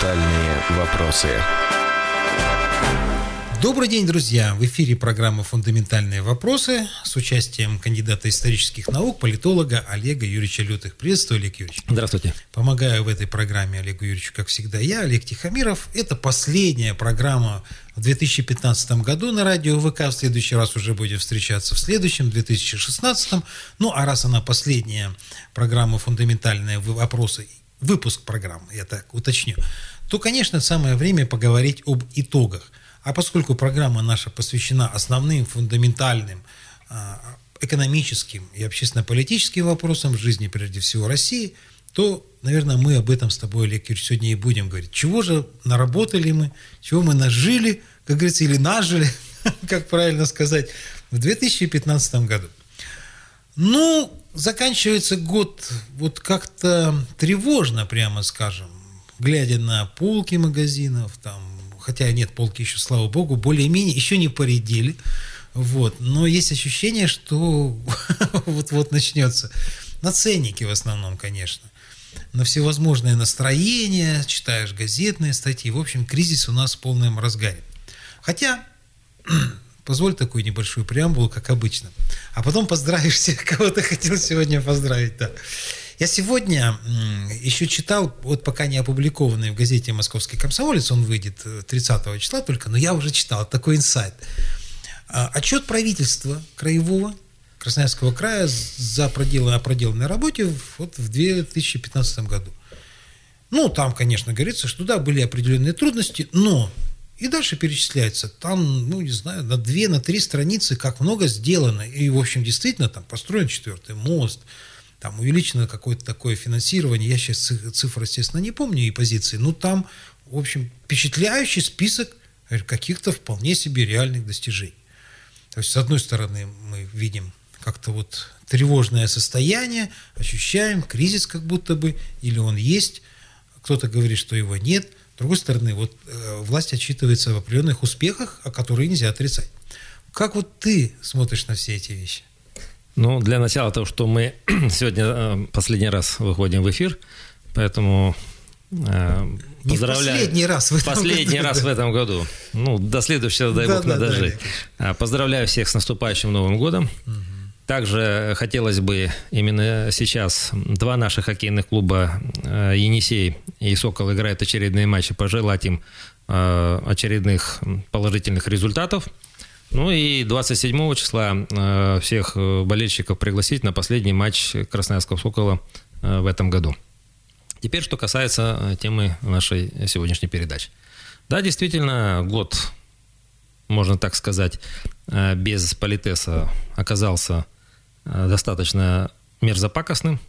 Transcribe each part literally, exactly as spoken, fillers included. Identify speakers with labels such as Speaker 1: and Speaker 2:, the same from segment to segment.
Speaker 1: Фундаментальные вопросы.
Speaker 2: Добрый день, друзья! В эфире программа «Фундаментальные вопросы» с участием кандидата исторических наук, политолога Олега Юрьевича Лютых. Приветствую, Олег Юрьевич.
Speaker 3: Здравствуйте.
Speaker 2: Помогаю в этой программе Олегу Юрьевичу, как всегда, я, Олег Тихомиров. Это последняя программа в две тысячи пятнадцатом году на радио ВК. В следующий раз уже будем встречаться в следующем, две тысячи шестнадцатом. Ну, а раз она последняя программа «Фундаментальные вопросы», выпуск программы, я так уточню, то, конечно, самое время поговорить об итогах. А поскольку программа наша посвящена основным, фундаментальным, экономическим и общественно-политическим вопросам в жизни, прежде всего, России, то, наверное, мы об этом с тобой, Олег Юрьевич, сегодня и будем говорить. Чего же наработали мы, чего мы нажили, как говорится, или нажили, как правильно сказать, в две тысячи пятнадцатом году. Ну, заканчивается год вот как-то тревожно, прямо скажем, глядя на полки магазинов, там, хотя нет, полки еще, слава богу, более-менее еще не поредели, вот, но есть ощущение, что вот-вот начнется. На ценники в основном, конечно, на всевозможные настроения, читаешь газетные статьи, в общем, кризис у нас в полном разгаре. Хотя, позволь такую небольшую преамбулу, как обычно, а потом поздравишь всех, кого ты хотел сегодня поздравить, да. Я сегодня еще читал, вот пока не опубликованный в газете «Московский комсомолец», он выйдет тридцатого числа только, но я уже читал, такой инсайт. Отчет правительства краевого Красноярского края за проделанной, о проделанной работе вот в две тысячи пятнадцатом году. Ну, там, конечно, говорится, что да, были определенные трудности, но и дальше перечисляется, там, ну, не знаю, на две, на три страницы, как много сделано. И, в общем, действительно, там построен четвертый мост, там увеличено какое-то такое финансирование, я сейчас цифры, естественно, не помню и позиции, но там, в общем, впечатляющий список каких-то вполне себе реальных достижений. То есть, с одной стороны, мы видим как-то вот тревожное состояние, ощущаем кризис как будто бы, или он есть, кто-то говорит, что его нет. С другой стороны, вот э, власть отчитывается в определенных успехах, которые нельзя отрицать. Как вот ты смотришь на все эти вещи?
Speaker 3: Ну, для начала того, что мы сегодня последний раз выходим в эфир, поэтому э,
Speaker 2: не
Speaker 3: поздравляю.
Speaker 2: последний раз в этом
Speaker 3: последний
Speaker 2: году.
Speaker 3: раз да. в этом году. Ну, до следующего, дай
Speaker 2: да,
Speaker 3: бог,
Speaker 2: да,
Speaker 3: надо
Speaker 2: да,
Speaker 3: жить. Да, поздравляю всех с наступающим Новым годом. Угу. Также хотелось бы именно сейчас два наших хоккейных клуба «Енисей» и «Сокол» играют очередные матчи, пожелать им э, очередных положительных результатов. Ну и двадцать седьмого числа э, всех болельщиков пригласить на последний матч Красноярского «Сокола» э, в этом году. Теперь, что касается темы нашей сегодняшней передачи. Да, действительно, год, можно так сказать, э, без политеса оказался э, достаточно мерзопакостным.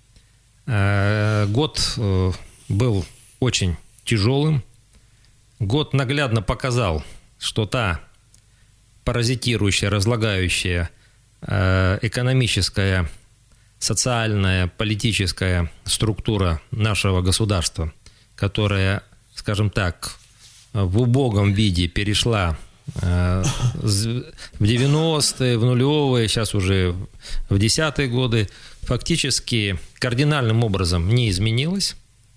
Speaker 3: Э, год э, был очень тяжелым. Год наглядно показал, что та паразитирующая, разлагающая э, экономическая, социальная, политическая структура нашего государства, которая, скажем так, в убогом виде перешла э, в девяностые, в нулевые, сейчас уже в десятые годы, фактически кардинальным образом не изменилась.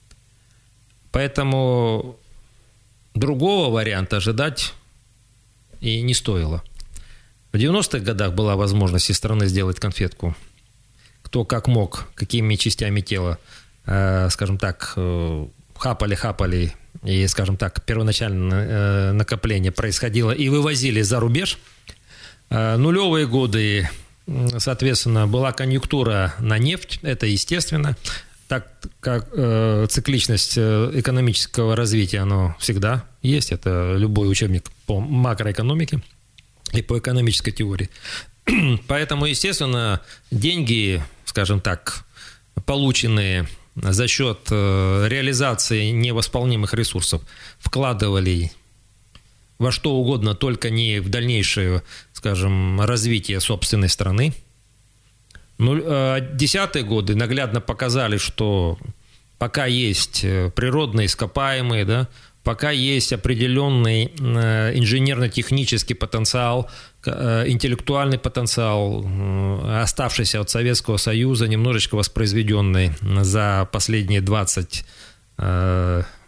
Speaker 3: Поэтому другого варианта ожидать и не стоило. В девяностых годах была возможность из страны сделать конфетку. Кто как мог, какими частями тела, э, скажем так, э, хапали-хапали, и, скажем так, первоначальное э, накопление происходило и вывозили за рубеж. Э, нулевые годы, соответственно, была конъюнктура на нефть, это естественно. Так как э, цикличность экономического развития, оно всегда есть. Это любой учебник по макроэкономике и по экономической теории. Поэтому, естественно, деньги, скажем так, полученные за счет э, реализации невосполнимых ресурсов, вкладывали во что угодно, только не в дальнейшее, скажем, развитие собственной страны. Десятые годы наглядно показали, что пока есть природные ископаемые, да, пока есть определенный инженерно-технический потенциал, интеллектуальный потенциал, оставшийся от Советского Союза, немножечко воспроизведенный за последние двадцать,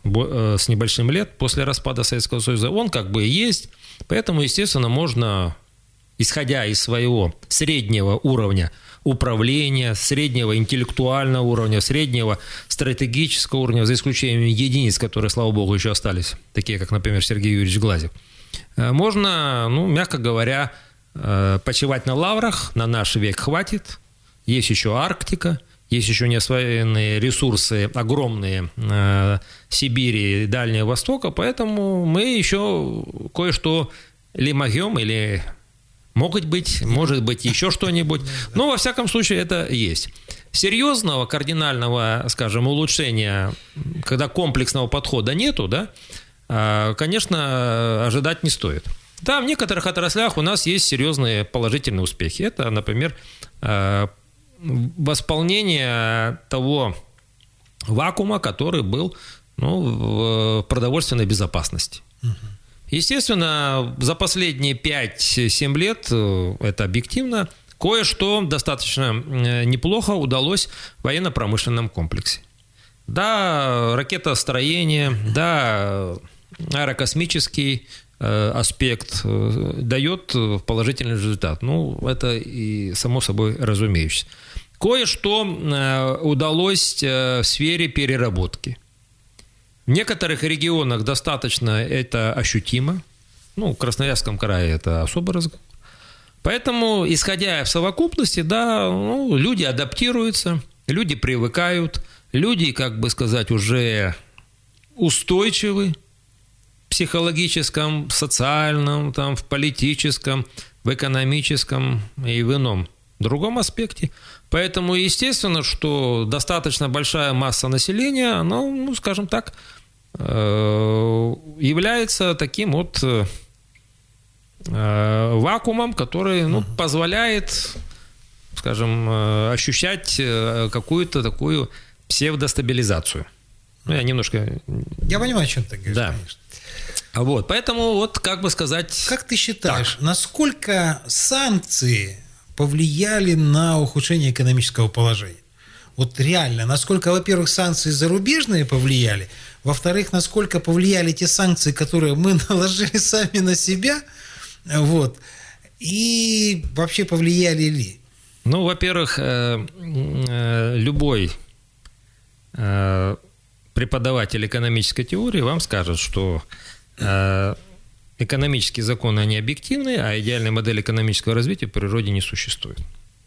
Speaker 3: с небольшим лет после распада Советского Союза, он как бы есть. Поэтому, естественно, можно, исходя из своего среднего уровня управления, среднего интеллектуального уровня, среднего стратегического уровня, за исключением единиц, которые, слава богу, еще остались, такие как, например, Сергей Юрьевич Глазев, можно, ну, мягко говоря, почивать на лаврах, на наш век хватит. Есть еще Арктика, есть еще неосвоенные ресурсы огромные э, Сибири и Дальнего Востока, поэтому мы еще кое-что или могем, или могут быть, может быть, еще что-нибудь. Но, во всяком случае, это есть. Серьезного, кардинального, скажем, улучшения, когда комплексного подхода нету, да, э, конечно, ожидать не стоит. Да, в некоторых отраслях у нас есть серьезные положительные успехи. Это, например, э, восполнение того вакуума, который был, ну, в продовольственной безопасности. Угу. Естественно, за последние пять-семь лет, это объективно, кое-что достаточно неплохо удалось в военно-промышленном комплексе. Да, ракетостроение, да, аэрокосмический аспект дает положительный результат. Ну, это и само собой разумеющееся. Кое-что удалось в сфере переработки. В некоторых регионах достаточно это ощутимо. Ну, в Красноярском крае это особый разговор. Поэтому, исходя в совокупности, да, ну, люди адаптируются, люди привыкают, люди, как бы сказать, уже устойчивы в психологическом, в социальном, там, в политическом, в экономическом и в ином другом аспекте. Поэтому, естественно, что достаточно большая масса населения, она, ну, скажем так, является таким вот вакуумом, который, ну, позволяет, скажем, ощущать какую-то такую псевдостабилизацию. Ну, я немножко...
Speaker 2: Я понимаю, о чем ты говоришь,
Speaker 3: да.
Speaker 2: Конечно.
Speaker 3: Вот, поэтому, вот, как бы сказать...
Speaker 2: Как ты считаешь, так. насколько санкции повлияли на ухудшение экономического положения? Вот реально, насколько, во-первых, санкции зарубежные повлияли, во-вторых, насколько повлияли те санкции, которые мы наложили сами на себя, вот, и вообще повлияли ли?
Speaker 3: Ну, во-первых, любой преподаватель экономической теории вам скажет, что экономические законы, они объективны, а идеальной модели экономического развития в природе не существует.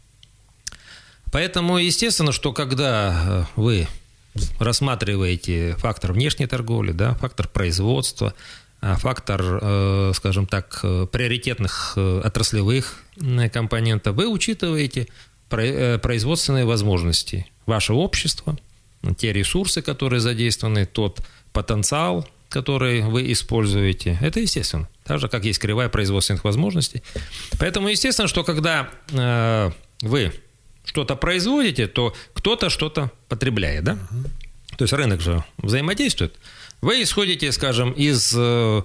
Speaker 3: Поэтому, естественно, что когда вы рассматриваете фактор внешней торговли, да, фактор производства, фактор, скажем так, приоритетных отраслевых компонентов, вы учитываете производственные возможности вашего общества, те ресурсы, которые задействованы, тот потенциал, который вы используете. Это естественно. Так же, как есть кривая производственных возможностей. Поэтому естественно, что когда э, вы что-то производите, то кто-то что-то потребляет, да? Uh-huh. То есть рынок же взаимодействует. Вы исходите, скажем, из э,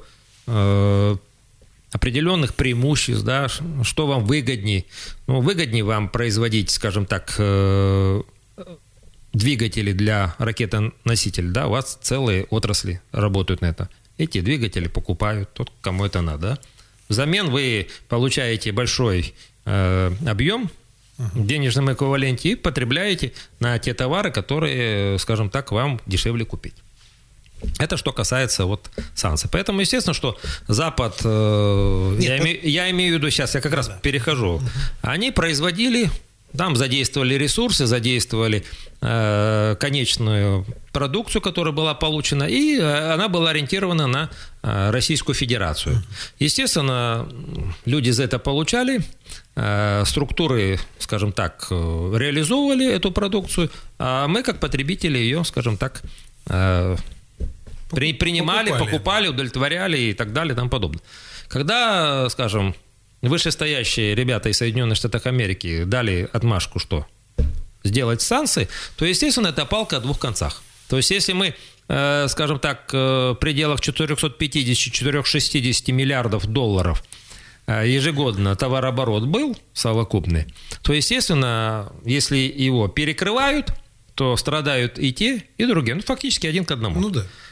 Speaker 3: э, определенных преимуществ, да, что вам выгоднее. Ну, выгоднее вам производить, скажем так, э, двигатели для ракетоносителей, да, у вас целые отрасли работают на это. Эти двигатели покупают, тот, кому это надо. Да? Взамен вы получаете большой э, объем в денежном эквиваленте и потребляете на те товары, которые, скажем так, вам дешевле купить. Это что касается вот санкций. Поэтому, естественно, что Запад, э, Нет, я, это... име, я имею в виду, сейчас я как раз да. перехожу, угу. они производили, там задействовали ресурсы, задействовали э, конечную продукцию, которая была получена, и она была ориентирована на э, Российскую Федерацию. Угу. Естественно, люди за это получали, э, структуры, скажем так, реализовывали эту продукцию, а мы, как потребители, ее, скажем так, э, При, принимали, покупали. покупали, удовлетворяли и так далее и тому подобное. Когда, скажем, вышестоящие ребята из Соединенных Штатов Америки дали отмашку, что сделать санкции, то, естественно, это палка о двух концах. То есть, если мы, э, скажем так, в пределах четыреста пятьдесят - четыреста шестьдесят миллиардов долларов э, ежегодно товарооборот был совокупный, то, естественно, если его перекрывают, то страдают и те, и другие. Ну, фактически один к одному.
Speaker 2: Ну да.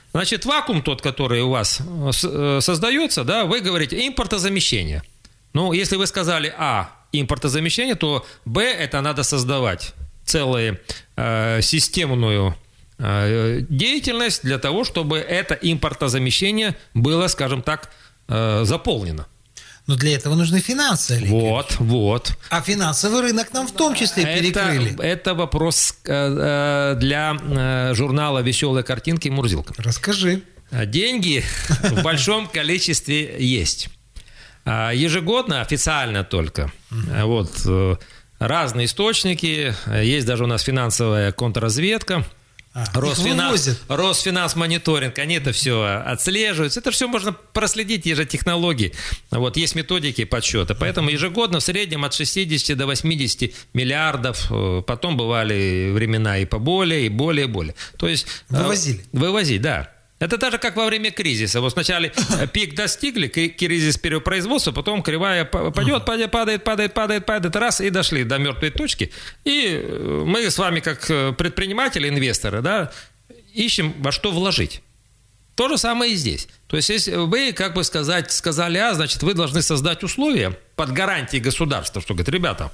Speaker 3: Значит, вакуум тот, который у вас создается, да, вы говорите импортозамещение. Ну, если вы сказали А, импортозамещение, то Б, это надо создавать целую э, системную э, деятельность для того, чтобы это импортозамещение было, скажем так, э, заполнено.
Speaker 2: Но для этого нужны финансы, Олег
Speaker 3: Вот,
Speaker 2: Юрьевич.
Speaker 3: вот.
Speaker 2: А финансовый рынок нам в том числе перекрыли.
Speaker 3: Это, это вопрос э, для э, журнала «Веселые картинки» и Мурзилка.
Speaker 2: Расскажи.
Speaker 3: Деньги в большом количестве есть. Ежегодно, официально только, вот, разные источники, есть даже у нас финансовая контрразведка,
Speaker 2: а,
Speaker 3: Росфинанс, Росфинансмониторинг, они это все отслеживают, это все можно проследить, есть же технологии, вот, есть методики подсчета, поэтому ежегодно в среднем от шестидесяти до восьмидесяти миллиардов, потом бывали времена и поболее, и более, и более. То есть,
Speaker 2: вывозили.
Speaker 3: Вывозить, да. Это даже как во время кризиса. Вот сначала пик достигли, кризис перепроизводства, потом кривая пойдет, падает, падает, падает, падает, падает, раз, и дошли до мертвой точки. И мы с вами, как предприниматели, инвесторы, да, ищем, во что вложить. То же самое и здесь. То есть, если вы, как бы сказать, сказали А, значит, вы должны создать условия под гарантией государства, что говорит, ребята,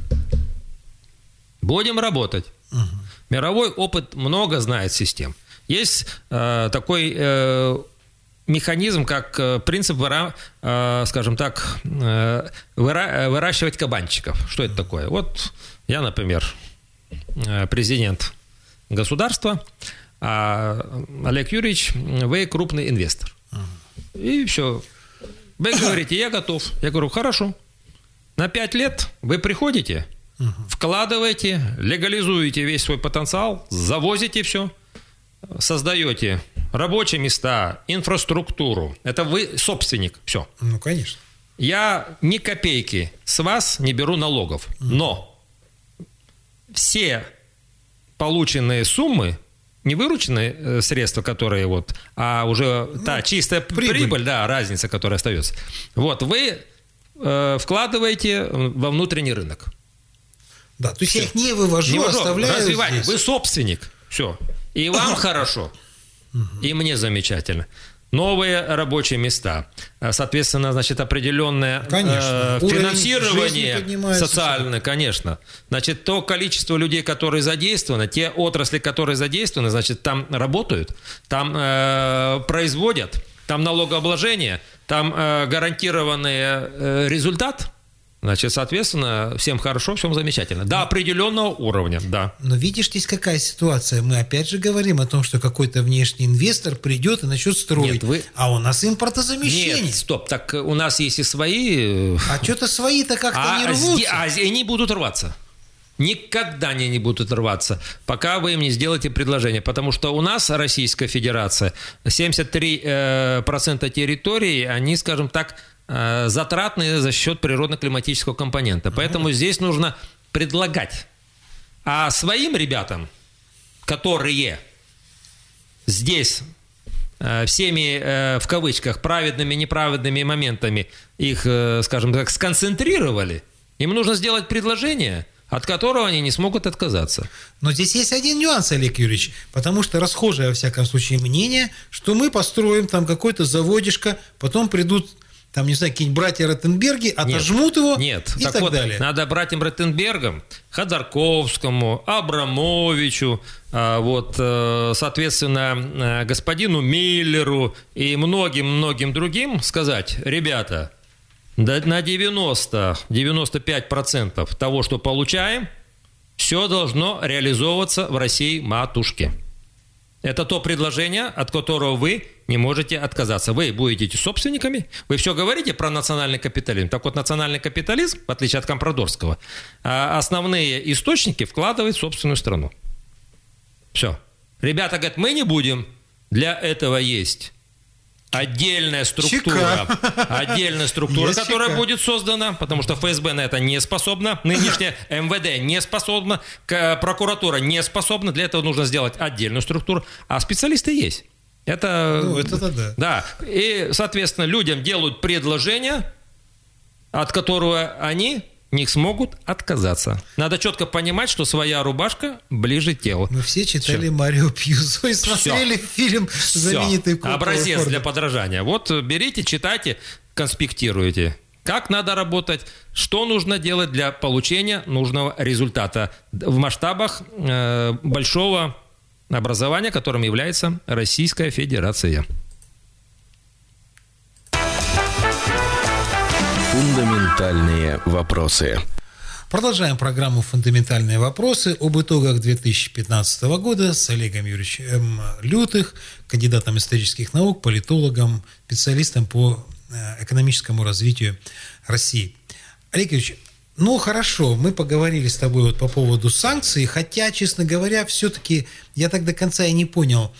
Speaker 3: будем работать. Угу. Мировой опыт много знает систем. Есть э, такой э, механизм, как э, принцип, выра, э, скажем так, э, выра, выращивать кабанчиков. Что это такое? Вот я, например, э, президент государства, а Олег Юрьевич, вы крупный инвестор. И все. Вы говорите, я готов. Я говорю, хорошо. На пять лет вы приходите, вкладываете, легализуете весь свой потенциал, завозите все. Создаете рабочие места, инфраструктуру. Это вы собственник. Все.
Speaker 2: Ну, конечно.
Speaker 3: Я ни копейки с вас не беру налогов. Но все полученные суммы, не вырученные средства, которые вот, а уже ну, та чистая прибыль. прибыль, да, разница, которая остается. Вот, вы э, вкладываете во внутренний рынок.
Speaker 2: Да, то есть все. Я их не вывожу, не вывожу, оставляю
Speaker 3: развивайте.
Speaker 2: Здесь.
Speaker 3: Вы собственник. Все. И вам хорошо, и мне замечательно. Новые рабочие места. Соответственно, значит, определенное э, финансирование социальное, конечно. Значит, то количество людей, которые задействованы, те отрасли, которые задействованы, значит, там работают, там э, производят, там налогообложение, там э, гарантированный э, результат. Значит, соответственно, всем хорошо, всем замечательно. До определенного уровня, да.
Speaker 2: Но видишь, здесь какая ситуация? Мы опять же говорим о том, что какой-то внешний инвестор придет и начнет строить. Нет, вы... А у нас импортозамещение.
Speaker 3: Нет, стоп, так у нас есть и свои...
Speaker 2: А что-то свои-то как-то а, не рвутся.
Speaker 3: А они будут рваться. Никогда они не будут рваться, пока вы им не сделаете предложение. Потому что у нас, Российская Федерация, семьдесят три процента территории, они, скажем так, затратные за счет природно-климатического компонента. Поэтому mm-hmm. здесь нужно предлагать. А своим ребятам, которые здесь всеми, в кавычках, праведными, неправедными моментами их, скажем так, сконцентрировали, им нужно сделать предложение, от которого они не смогут отказаться.
Speaker 2: Но здесь есть один нюанс, Олег Юрьевич, потому что расхожее, во всяком случае, мнение, что мы построим там какой-то заводишко, потом придут... Там, не знаю, какие-нибудь братья Ротенберги отожмут
Speaker 3: нет,
Speaker 2: его
Speaker 3: нет.
Speaker 2: и
Speaker 3: так,
Speaker 2: так
Speaker 3: вот,
Speaker 2: далее.
Speaker 3: Надо братьям Ротенбергам, Ходорковскому, Абрамовичу, вот, соответственно, господину Миллеру и многим-многим другим сказать, ребята, на девяносто - девяносто пять процентов того, что получаем, все должно реализовываться в России матушке. Это то предложение, от которого вы не можете отказаться. Вы будете собственниками, вы все говорите про национальный капитализм. Так вот, национальный капитализм, в отличие от Компрадорского, основные источники вкладывает в собственную страну. Все. Ребята говорят, мы не будем. Для этого есть отдельная структура, отдельная структура, есть которая чека. Будет создана, потому что ФСБ на это не способна, нынешняя МВД не способна, прокуратура не способна, для этого нужно сделать отдельную структуру, а специалисты есть. Это,
Speaker 2: ну, это да.
Speaker 3: Да. И, соответственно, людям делают предложение, от которого они не смогут отказаться. Надо четко понимать, что своя рубашка ближе телу.
Speaker 2: Мы все читали все. Марио Пьюзо и смотрели все. Фильм знаменитый
Speaker 3: «Кукла Образец Форда». Для подражания. Вот берите, читайте, конспектируйте. Как надо работать, что нужно делать для получения нужного результата в масштабах э, большого образования, которым является Российская Федерация.
Speaker 1: Фундаментальные вопросы.
Speaker 2: Продолжаем программу «Фундаментальные вопросы» об итогах две тысячи пятнадцатого года с Олегом Юрьевичем Лютых, кандидатом исторических наук, политологом, специалистом по экономическому развитию России. Олег Юрьевич, ну хорошо, мы поговорили с тобой вот по поводу санкций, хотя, честно говоря, все-таки я так до конца и не понял,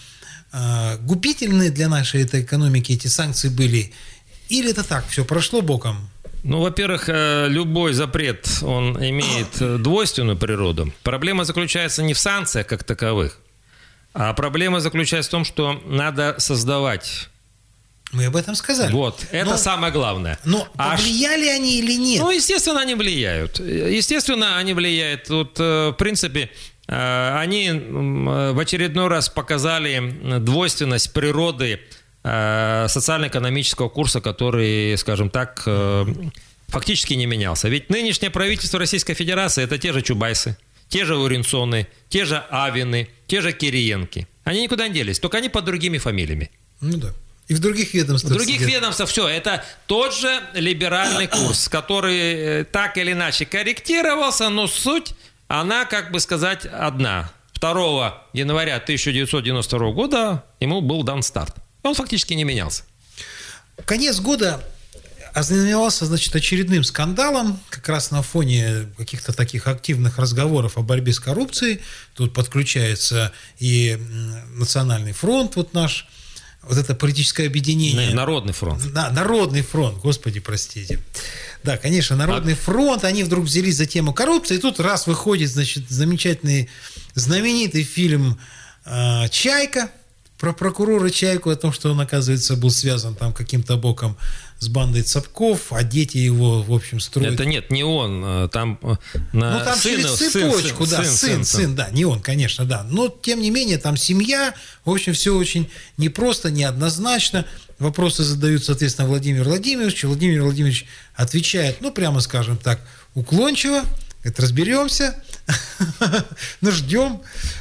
Speaker 2: губительные для нашей этой экономики эти санкции были, или это так, все прошло боком?
Speaker 3: Ну, во-первых, любой запрет, он имеет двойственную природу. Проблема заключается не в санкциях как таковых, а проблема заключается в том, что надо создавать...
Speaker 2: Мы об этом сказали.
Speaker 3: Вот, это но, самое главное.
Speaker 2: Но а повлияли ш... они или нет?
Speaker 3: Ну, естественно, они влияют. Естественно, они влияют. Вот, в принципе, они в очередной раз показали двойственность природы социально-экономического курса, который, скажем так, фактически не менялся. Ведь нынешнее правительство Российской Федерации – это те же Чубайсы, те же Уренсоны, те же Авины, те же Кириенки. Они никуда не делись, только они под другими фамилиями.
Speaker 2: Ну да. И в других ведомствах.
Speaker 3: В других сидят. ведомствах все. Это тот же либеральный курс, который так или иначе корректировался, но суть, она, как бы сказать, одна. второго января тысяча девятьсот девяносто второго года ему был дан старт. Он фактически не менялся.
Speaker 2: Конец года ознаменовался, значит, очередным скандалом, как раз на фоне каких-то таких активных разговоров о борьбе с коррупцией. Тут подключается и Национальный фронт, вот наш, вот это политическое объединение.
Speaker 3: Народный фронт.
Speaker 2: Да, Народный фронт, господи, простите. Да, конечно, Народный а... фронт, они вдруг взялись за тему коррупции, и тут раз выходит, значит, замечательный, знаменитый фильм э, «Чайка», про прокурора Чайку, о том, что он, оказывается, был связан там каким-то боком с бандой Цапков, а дети его, в общем, строят...
Speaker 3: Это нет, не он, там... На
Speaker 2: ну, там
Speaker 3: сына,
Speaker 2: через цепочку,
Speaker 3: сын,
Speaker 2: да,
Speaker 3: сын,
Speaker 2: сын, сын, сын, да, не он, конечно, да. Но, тем не менее, там семья, в общем, все очень непросто, неоднозначно. Вопросы задают, соответственно, Владимир Владимирович. Владимир Владимирович отвечает, ну, прямо скажем так, уклончиво, говорит, разберемся, ну, ждем.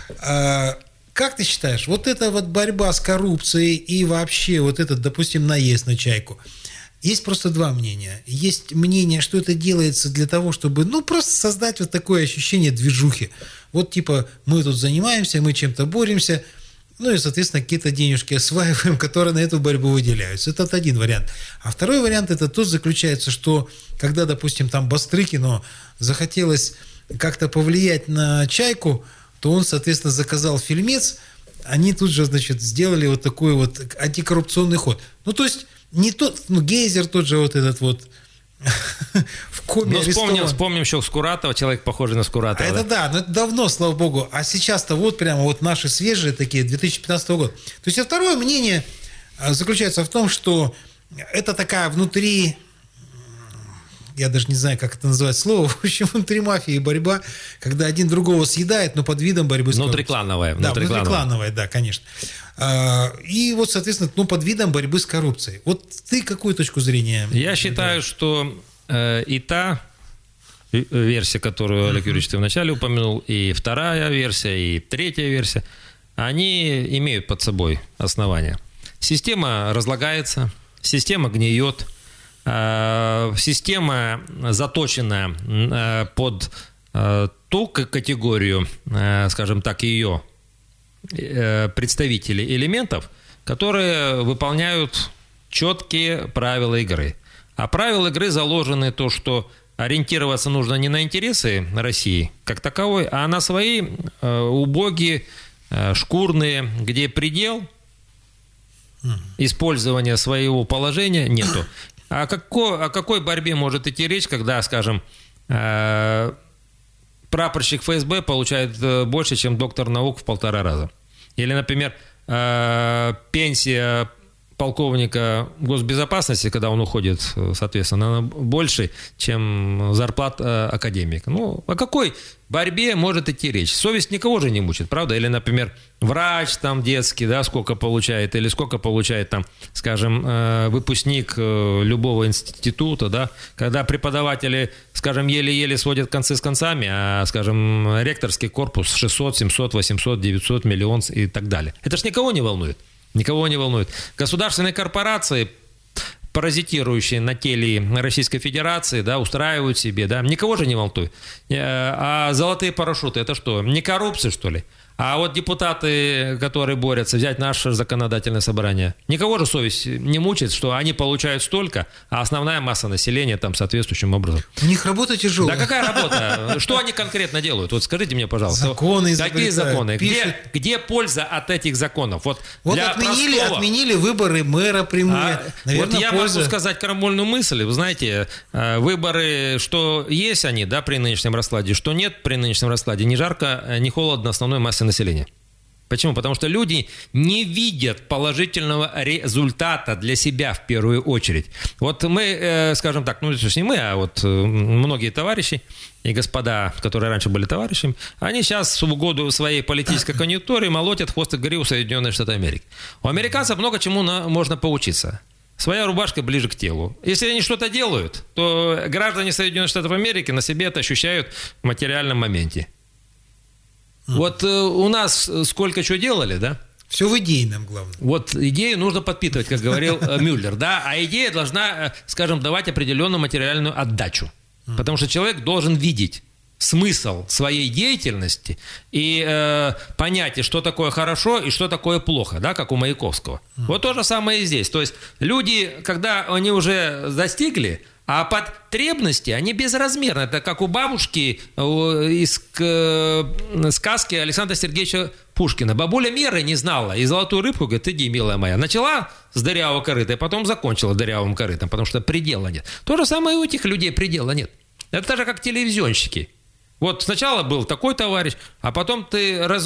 Speaker 2: Как ты считаешь, вот эта вот борьба с коррупцией и вообще вот этот, допустим, наезд на Чайку, есть просто два мнения. Есть мнение, что это делается для того, чтобы, ну, просто создать вот такое ощущение движухи. Вот типа мы тут занимаемся, мы чем-то боремся, ну и, соответственно, какие-то денежки осваиваем, которые на эту борьбу выделяются. Это один вариант. А второй вариант, это тот заключается, что когда, допустим, там Бастрыкину захотелось как-то повлиять на Чайку, то он, соответственно, заказал фильмец, они тут же, значит, сделали вот такой вот антикоррупционный ход. Ну, то есть, не тот, ну, Гейзер тот же вот этот вот в коме арестован.
Speaker 3: Вспомним, вспомним еще Скуратова, человек похожий на Скуратова.
Speaker 2: Это да, но это давно, слава богу. А сейчас-то вот прямо вот наши свежие такие, две тысячи пятнадцатого года. То есть, а второе мнение заключается в том, что это такая внутри... Я даже не знаю, как это называть слово, в общем, внутри мафии борьба, когда один другого съедает, но под видом борьбы с коррупцией.
Speaker 3: Внутриклановая.
Speaker 2: Да, внутриклановая, да, конечно. И вот, соответственно, ну, под видом борьбы с коррупцией. Вот ты какую точку зрения?
Speaker 3: Я считаю, что э, и та версия, которую, Олег Юрьевич, ты вначале упомянул, и вторая версия, и третья версия, они имеют под собой основания. Система разлагается, система гниет, система заточена под ту категорию, скажем так, ее представителей элементов, которые выполняют четкие правила игры. А правила игры заложены то, что ориентироваться нужно не на интересы России как таковой, а на свои убогие, шкурные, где предел использования своего положения нету. О какой, о какой борьбе может идти речь, когда, скажем, э, прапорщик эф эс бэ получает больше, чем доктор наук в полтора раза? Или, например, э, пенсия полковника госбезопасности, когда он уходит, соответственно, она больше, чем зарплата академика. Ну, о какой борьбе может идти речь? Совесть никого же не мучит, правда? Или, например, врач там детский, да, сколько получает, или сколько получает там, скажем, выпускник любого института, да, когда преподаватели, скажем, еле-еле сводят концы с концами, а, скажем, ректорский корпус шестьсот, семьсот, восемьсот, девятьсот, миллион и так далее. Это ж никого не волнует. Никого не волнует. Государственные корпорации, паразитирующие на теле Российской Федерации, да, устраивают себе, да, никого же не волнует. А золотые парашюты, это что, не коррупция, что ли? А вот депутаты, которые борются, взять наше законодательное собрание, никого же совесть не мучает, что они получают столько, а основная масса населения там соответствующим образом.
Speaker 2: У них работа тяжелая.
Speaker 3: Да какая работа? Что они конкретно делают? Вот скажите мне, пожалуйста.
Speaker 2: Законы
Speaker 3: Какие законы? Где, где польза от этих законов? Вот,
Speaker 2: вот
Speaker 3: для
Speaker 2: отменили,
Speaker 3: простого...
Speaker 2: отменили выборы мэра прямые.
Speaker 3: А,
Speaker 2: Наверное,
Speaker 3: вот я
Speaker 2: польза.
Speaker 3: могу сказать крамольную мысль. Вы знаете, выборы, что есть они, да, при нынешнем раскладе, что нет при нынешнем раскладе, ни жарко, ни холодно основной массе населения. Почему? Потому что люди не видят положительного результата для себя в первую очередь. Вот мы, скажем так, ну не мы, а вот многие товарищи и господа, которые раньше были товарищами, они сейчас в угоду своей политической конъюнктуре молотят хвост и гриву Соединенные Штаты Америки. У американцев много чему на, можно поучиться. Своя рубашка ближе к телу. Если они что-то делают, то граждане Соединенных Штатов Америки на себе это ощущают в материальном моменте. Вот э, у нас сколько чего делали, да?
Speaker 2: Все в идейном, главное.
Speaker 3: Вот идею нужно подпитывать, как говорил э, Мюллер, да? А идея должна, э, скажем, давать определенную материальную отдачу. Потому что человек должен видеть смысл своей деятельности и э, понятие, что такое хорошо и что такое плохо, да, как у Маяковского. Вот то же самое и здесь. То есть люди, когда они уже достигли, а потребности, они безразмерны. Это как у бабушки из сказки Александра Сергеевича Пушкина. Бабуля меры не знала, и золотую рыбку, говорит, иди, милая моя. Начала с дырявого корыта, и потом закончила дырявым корытом, потому что предела нет. То же самое и у этих людей предела нет. Это так же, как телевизионщики. Вот сначала был такой товарищ, а потом ты раз...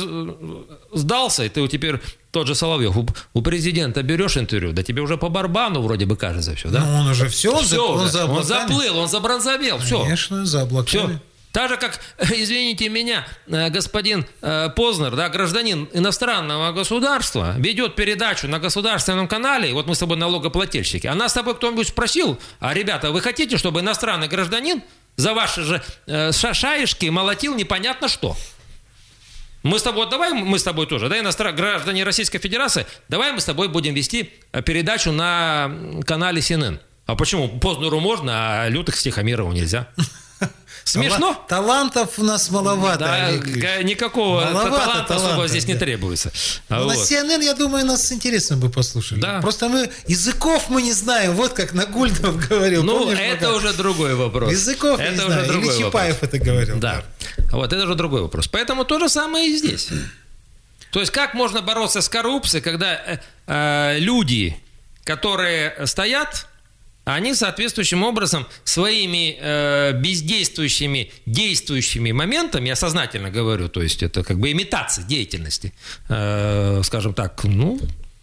Speaker 3: сдался, и ты теперь тот же Соловьев. У, у президента берешь интервью, да тебе уже по барабану вроде бы кажется все, да?
Speaker 2: Ну, он уже все, он,
Speaker 3: все
Speaker 2: он,
Speaker 3: уже.
Speaker 2: за
Speaker 3: он заплыл, он забронзовел, все.
Speaker 2: Конечно, за облаками.
Speaker 3: Все. Так же, как, извините меня, господин Познер, да, гражданин иностранного государства, ведет передачу на государственном канале, вот мы с тобой налогоплательщики, а нас с тобой кто-нибудь спросил, а, ребята, вы хотите, чтобы иностранный гражданин за ваши же э, шаешки молотил непонятно что? Мы с тобой, давай мы с тобой тоже, да, иностранные граждане Российской Федерации, давай мы с тобой будем вести передачу на канале Си Эн Эн. А почему? Познеру можно, а Лютых Стихомирову нельзя? Смешно?
Speaker 2: Талантов у нас маловато.
Speaker 3: Да, никакого маловато таланта, таланта особо здесь да. не требуется.
Speaker 2: Вот. На Си Эн Эн, я думаю, нас с интересом бы послушали.
Speaker 3: Да.
Speaker 2: Просто мы языков мы не знаем. Вот как Нагульдов говорил.
Speaker 3: Ну,
Speaker 2: помнишь,
Speaker 3: это
Speaker 2: пока?
Speaker 3: уже другой вопрос.
Speaker 2: Языков
Speaker 3: это
Speaker 2: не
Speaker 3: уже
Speaker 2: знаю.
Speaker 3: другой
Speaker 2: Или Чапаев
Speaker 3: вопрос.
Speaker 2: это говорил.
Speaker 3: Да. да. Вот это уже другой вопрос. Поэтому то же самое и здесь. То есть как можно бороться с коррупцией, когда э, э, люди, которые стоят, они соответствующим образом своими э, бездействующими, действующими моментами, я сознательно говорю, то есть это как бы имитация деятельности, э, скажем так, ну,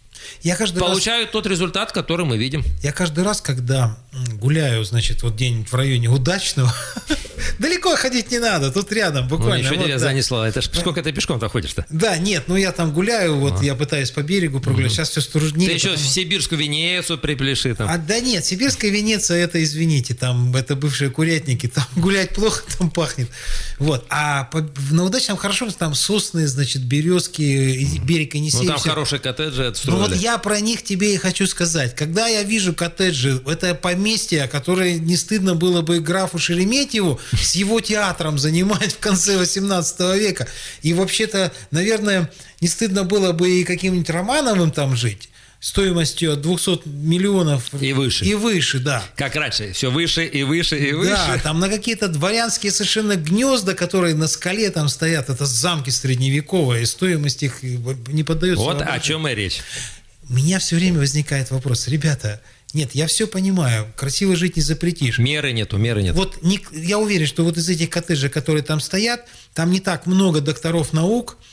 Speaker 2: я каждый
Speaker 3: получают
Speaker 2: раз,
Speaker 3: тот результат, который мы видим.
Speaker 2: Я каждый раз, когда гуляю, значит, вот где-нибудь в районе Удачного, далеко ходить не надо, тут рядом, буквально.
Speaker 3: Ну, еще
Speaker 2: вот,
Speaker 3: тебя
Speaker 2: да.
Speaker 3: занесло. Это ж, сколько ты пешком-то ходишь-то?
Speaker 2: Да, нет, ну я там гуляю, вот а. я пытаюсь по берегу прогулять, угу. сейчас все труднее.
Speaker 3: Ты еще потому... в Сибирскую Венецию приплеши там.
Speaker 2: А да нет, Сибирская Венеция, это, извините, там, это бывшие курятники, там гулять плохо, там пахнет. Вот, а по, на Удачном хорошо, там сосны, значит, березки, берег Енисея.
Speaker 3: Ну там
Speaker 2: все.
Speaker 3: Хорошие коттеджи отстроили.
Speaker 2: Ну вот я про них тебе и хочу сказать. Когда я вижу коттеджи, это поместье, которое не стыдно было бы графу Шереметьеву с его театром занимать в конце восемнадцатого века. И вообще-то, наверное, не стыдно было бы и каким-нибудь Романовым там жить. Стоимостью от двухсот миллионов
Speaker 3: и выше.
Speaker 2: И выше, да.
Speaker 3: Как раньше, все выше и выше и выше.
Speaker 2: Да, там на какие-то дворянские совершенно гнезда, которые на скале там стоят, это замки средневековые, и стоимость их не поддается.
Speaker 3: Вот о чем и речь.
Speaker 2: У меня все время возникает вопрос, ребята, нет, я все понимаю, красиво жить не запретишь.
Speaker 3: Меры нету, меры нет.
Speaker 2: Вот не, я уверен, что вот из этих коттеджей, которые там стоят, там не так много докторов наук,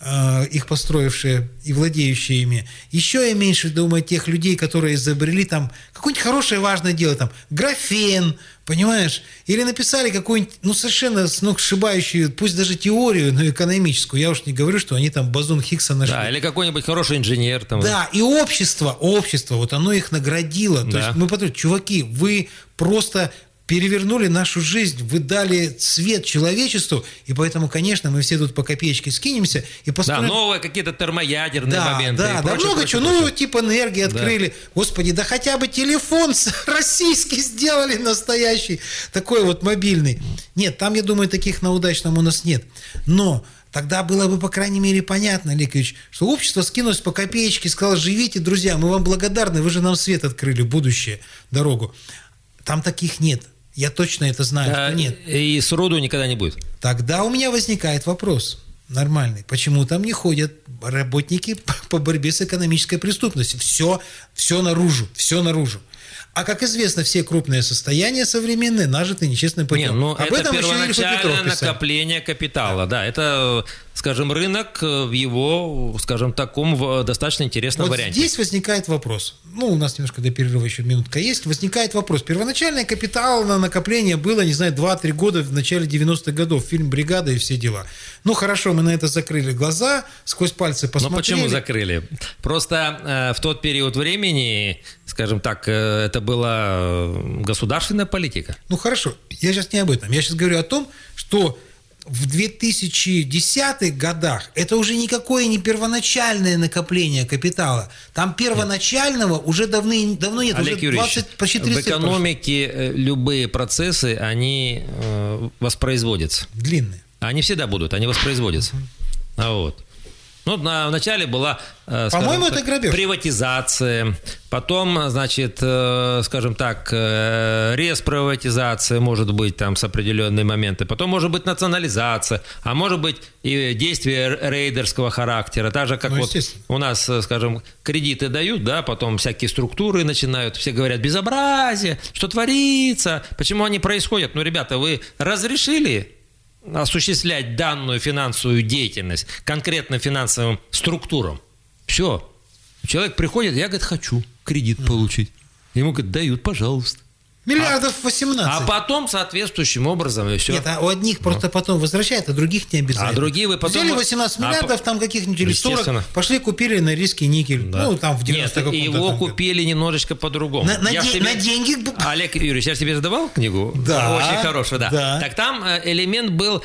Speaker 2: э, их построившие и владеющие ими. Еще я меньше думаю тех людей, которые изобрели там какое-нибудь хорошее важное дело, там графен, понимаешь? Или написали какую-нибудь, ну, совершенно сногсшибающую, пусть даже теорию, но экономическую. Я уж не говорю, что они там бозон Хиггса нашли.
Speaker 3: Да, или какой-нибудь хороший инженер. Там.
Speaker 2: Да, и общество, общество, вот оно их наградило.
Speaker 3: Да.
Speaker 2: То есть мы подумали, чуваки, вы просто перевернули нашу жизнь, вы дали цвет человечеству, и поэтому, конечно, мы все тут по копеечке скинемся и построим...
Speaker 3: Да, новые какие-то термоядерные
Speaker 2: да,
Speaker 3: моменты.
Speaker 2: Да, да,
Speaker 3: прочее,
Speaker 2: много
Speaker 3: прочее,
Speaker 2: чего.
Speaker 3: прочее.
Speaker 2: Ну, типа энергии открыли. Да. Господи, да хотя бы телефон российский сделали настоящий, такой вот мобильный. Нет, там, я думаю, таких на удачном у нас нет. Но тогда было бы, по крайней мере, понятно, Олег Ильич, что общество скинулось по копеечке, сказало, живите, друзья, мы вам благодарны, вы же нам свет открыли, будущее, дорогу. Там таких нет. Я точно это знаю,
Speaker 3: да,
Speaker 2: что нет.
Speaker 3: И сроду никогда не будет.
Speaker 2: Тогда у меня возникает вопрос нормальный. Почему там не ходят работники по борьбе с экономической преступностью? Все, все наружу, все наружу. А, как известно, все крупные состояния современные нажиты нечестным путем.
Speaker 3: Не, ну,
Speaker 2: Об
Speaker 3: это
Speaker 2: этом
Speaker 3: первоначальное накопление капитала. Да, это, скажем, рынок в его, скажем, таком в достаточно интересном
Speaker 2: вот
Speaker 3: варианте.
Speaker 2: Здесь возникает вопрос. Ну, у нас немножко до перерыва еще минутка есть. Возникает вопрос. Первоначальный капитал на накопление было, не знаю, два-три года в начале девяностых годов. Фильм «Бригада» и все дела. Ну, хорошо, мы на это закрыли глаза, сквозь пальцы посмотрели.
Speaker 3: Но почему закрыли? Просто э, в тот период времени, скажем так, э, это была государственная политика.
Speaker 2: Ну, хорошо, я сейчас не об этом. Я сейчас говорю о том, что в две тысячи десятых годах это уже никакое не первоначальное накопление капитала. Там первоначального нет. уже давны, давно нет.
Speaker 3: Олег
Speaker 2: уже
Speaker 3: Юрьевич,
Speaker 2: двадцать, почти тридцать
Speaker 3: в экономике прошло. Любые процессы, они э, воспроизводятся.
Speaker 2: Длинные.
Speaker 3: Они всегда будут, они воспроизводятся. Uh-huh. А вот. Ну, на, вначале была, э,
Speaker 2: По-моему,
Speaker 3: скажем,
Speaker 2: это грабеж.
Speaker 3: Приватизация, потом, значит, э, скажем так, э, респриватизация, может быть, там с определенные моменты, потом может быть национализация, а может быть и действия рейдерского характера, так же, как ну, вот у нас, скажем, кредиты дают, да, потом всякие структуры начинают, все говорят, безобразие, что творится, почему они происходят? Ну, ребята, вы разрешили осуществлять данную финансовую деятельность конкретно финансовым структурам. Все. Человек приходит, я, говорит, хочу кредит mm. получить. Ему, говорит, дают, пожалуйста.
Speaker 2: Миллиардов восемнадцать.
Speaker 3: А потом соответствующим образом и все.
Speaker 2: Нет, а у одних просто ну. потом возвращают, а других не обязательно.
Speaker 3: А другие вы потом...
Speaker 2: Взяли восемнадцать миллиардов, а, там каких-нибудь или сорок, пошли купили на риски никель. Да. Ну, там в девяностых
Speaker 3: Нет, его там купили немножечко по-другому.
Speaker 2: На, на, де-
Speaker 3: тебе...
Speaker 2: на деньги...
Speaker 3: Олег Юрьевич, я тебе задавал книгу?
Speaker 2: Да.
Speaker 3: Очень хорошую, да.
Speaker 2: да.
Speaker 3: Так там элемент был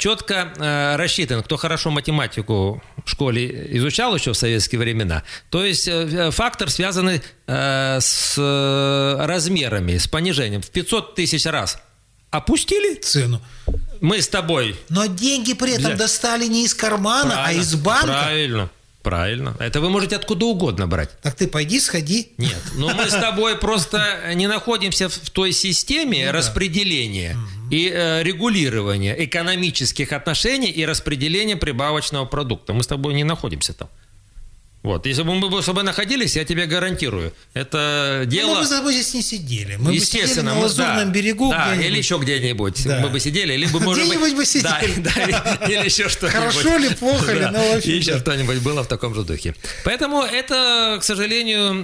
Speaker 3: четко рассчитан. Кто хорошо математику в школе изучал еще в советские времена, то есть фактор, связанный с размерами, с понижением. В пятьсот тысяч раз опустили
Speaker 2: цену.
Speaker 3: Мы с тобой.
Speaker 2: Но деньги при этом
Speaker 3: взяли.
Speaker 2: Достали не из кармана, правильно, а из банка.
Speaker 3: Правильно. Правильно. Это вы можете откуда угодно брать.
Speaker 2: Так ты пойди, сходи.
Speaker 3: Нет, но мы с тобой просто не находимся в той системе ну, распределения да. и э, регулирования экономических отношений и распределения прибавочного продукта. Мы с тобой не находимся там. Вот. Если бы мы с тобой находились, я тебе гарантирую, это дело...
Speaker 2: Ну, мы бы с тобой здесь не сидели. Мы
Speaker 3: Естественно,
Speaker 2: бы сидели на Лазурном
Speaker 3: да,
Speaker 2: берегу.
Speaker 3: Да, или еще где-нибудь. Да. Мы бы сидели, либо, может быть...
Speaker 2: Где-нибудь бы сидели.
Speaker 3: Да, да, или еще что-нибудь.
Speaker 2: Хорошо ли, плохо ли,
Speaker 3: да,
Speaker 2: но вообще...
Speaker 3: Еще да. что-нибудь было в таком же духе. Поэтому это, к сожалению,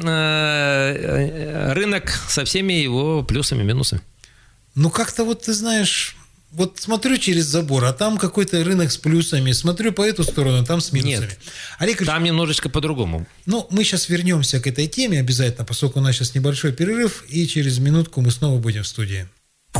Speaker 3: рынок со всеми его плюсами и минусами.
Speaker 2: Ну, как-то вот, ты знаешь... Вот смотрю через забор, а там какой-то рынок с плюсами. Смотрю по эту сторону, там с минусами.
Speaker 3: Нет,
Speaker 2: Олег Ильич,
Speaker 3: там немножечко по-другому.
Speaker 2: Ну, мы сейчас вернемся к этой теме обязательно, поскольку у нас сейчас небольшой перерыв, и через минутку мы снова будем в студии.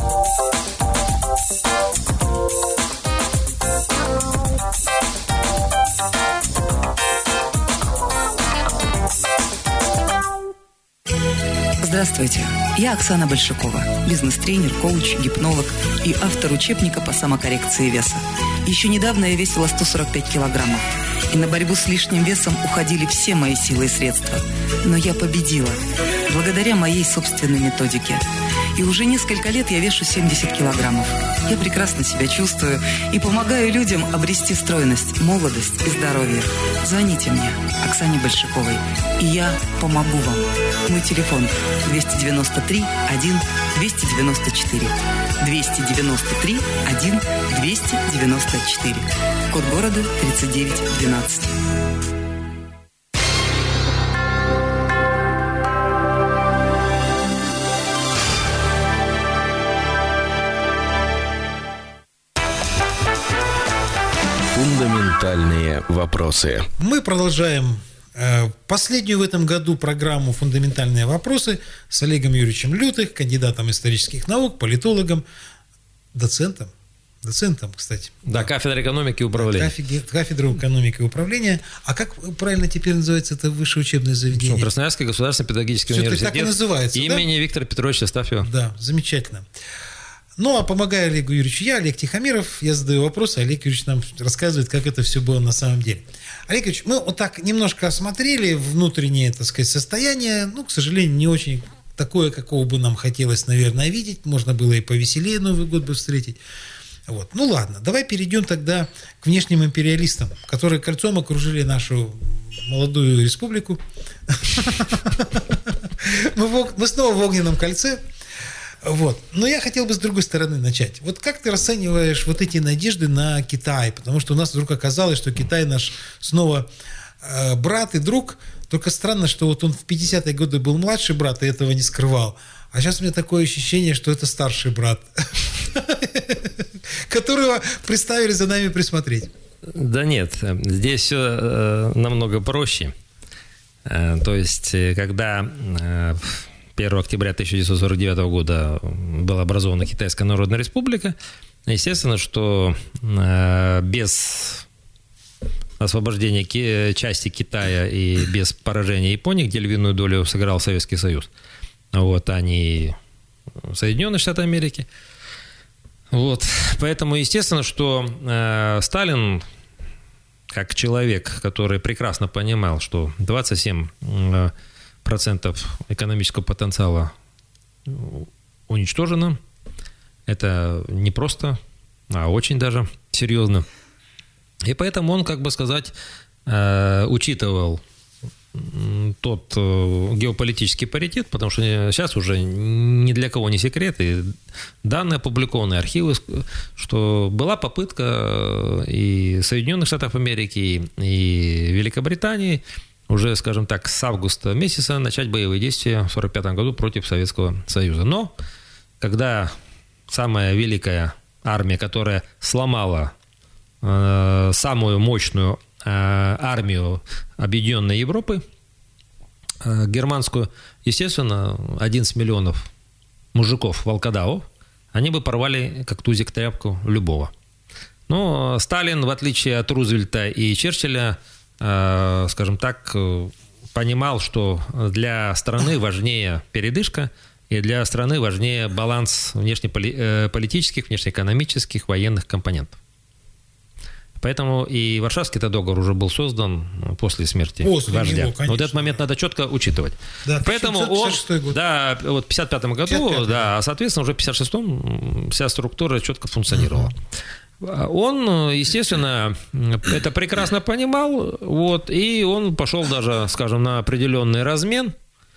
Speaker 4: Здравствуйте, я Оксана Большакова, бизнес-тренер, коуч, гипнолог и автор учебника по самокоррекции веса. Еще недавно я весила сто сорок пять килограммов, и на борьбу с лишним весом уходили все мои силы и средства. Но я победила, благодаря моей собственной методике. И уже несколько лет я вешу семьдесят килограммов. Я прекрасно себя чувствую и помогаю людям обрести стройность, молодость и здоровье. Звоните мне, Оксане Большаковой, и я помогу вам. Мой телефон двести девяносто три один двести девяносто четыре. двести девяносто три один двести девяносто четыре. Код города тридцать девять двенадцать.
Speaker 1: Фундаментальные вопросы.
Speaker 2: Мы продолжаем э, последнюю в этом году программу «Фундаментальные вопросы» с Олегом Юрьевичем Лютых, кандидатом исторических наук, политологом, доцентом. Доцентом, кстати.
Speaker 3: Да, кафедра экономики и управления.
Speaker 2: Кафедра, кафедра экономики и управления. А как правильно теперь называется это высшее учебное заведение?
Speaker 3: Ну, Красноярский государственный педагогический
Speaker 2: Все-таки
Speaker 3: университет.
Speaker 2: так и называется,
Speaker 3: имени
Speaker 2: да?
Speaker 3: Виктора Петровича Астафьева.
Speaker 2: Да, замечательно. Ну, а помогая Олегу Юрьевичу я, Олег Тихомиров, я задаю вопросы, а Олег Юрьевич нам рассказывает, как это все было на самом деле. Олег Юрьевич, мы вот так немножко осмотрели внутреннее, так сказать, состояние, ну, к сожалению, не очень такое, какого бы нам хотелось, наверное, видеть. Можно было и повеселее Новый год бы встретить. Вот. Ну, ладно, давай перейдем тогда к внешним империалистам, которые кольцом окружили нашу молодую республику. Мы снова в огненном кольце. Вот. Но я хотел бы с другой стороны начать. Вот как ты расцениваешь вот эти надежды на Китай? Потому что у нас вдруг оказалось, что Китай наш снова э, брат и друг. Только странно, что вот он в пятидесятые годы был младший брат и этого не скрывал. А сейчас у меня такое ощущение, что это старший брат, которого приставили за нами присмотреть.
Speaker 3: Да нет, здесь все намного проще. То есть, когда первого октября тысяча девятьсот сорок девятого года была образована Китайская Народная Республика, естественно, что без освобождения части Китая и без поражения Японии, где львиную долю сыграл Советский Союз, вот, а не Соединенные Штаты Америки. Вот, поэтому естественно, что э, Сталин, как человек, который прекрасно понимал, что двадцать семь процентов экономического потенциала уничтожено, это не просто, а очень даже серьезно. И поэтому он, как бы сказать, э, учитывал тот геополитический паритет, потому что сейчас уже ни для кого не секрет, и данные опубликованы, архивы, что была попытка и Соединенных Штатов Америки, и Великобритании уже, скажем так, с августа месяца начать боевые действия в сорок пятом году против Советского Союза. Но когда самая великая армия, которая сломала э, самую мощную армию Объединенной Европы, германскую, естественно, одиннадцать миллионов мужиков, волкодавов, они бы порвали как тузик тряпку любого. Но Сталин, в отличие от Рузвельта и Черчилля, скажем так, понимал, что для страны важнее передышка, и для страны важнее баланс внешнеполитических, внешнеэкономических, военных компонентов. Поэтому и Варшавский-то договор уже был создан после смерти
Speaker 2: после
Speaker 3: вождя.
Speaker 2: него,
Speaker 3: вот этот момент надо четко учитывать.
Speaker 2: Да,
Speaker 3: поэтому он,
Speaker 2: год.
Speaker 3: да, вот в пятьдесят пятом году,
Speaker 2: пятьдесят пятый,
Speaker 3: да, соответственно, уже в пятьдесят шестом вся структура четко функционировала. Uh-huh. Он, естественно, это прекрасно понимал, вот, и он пошел даже, скажем, на определенный размен.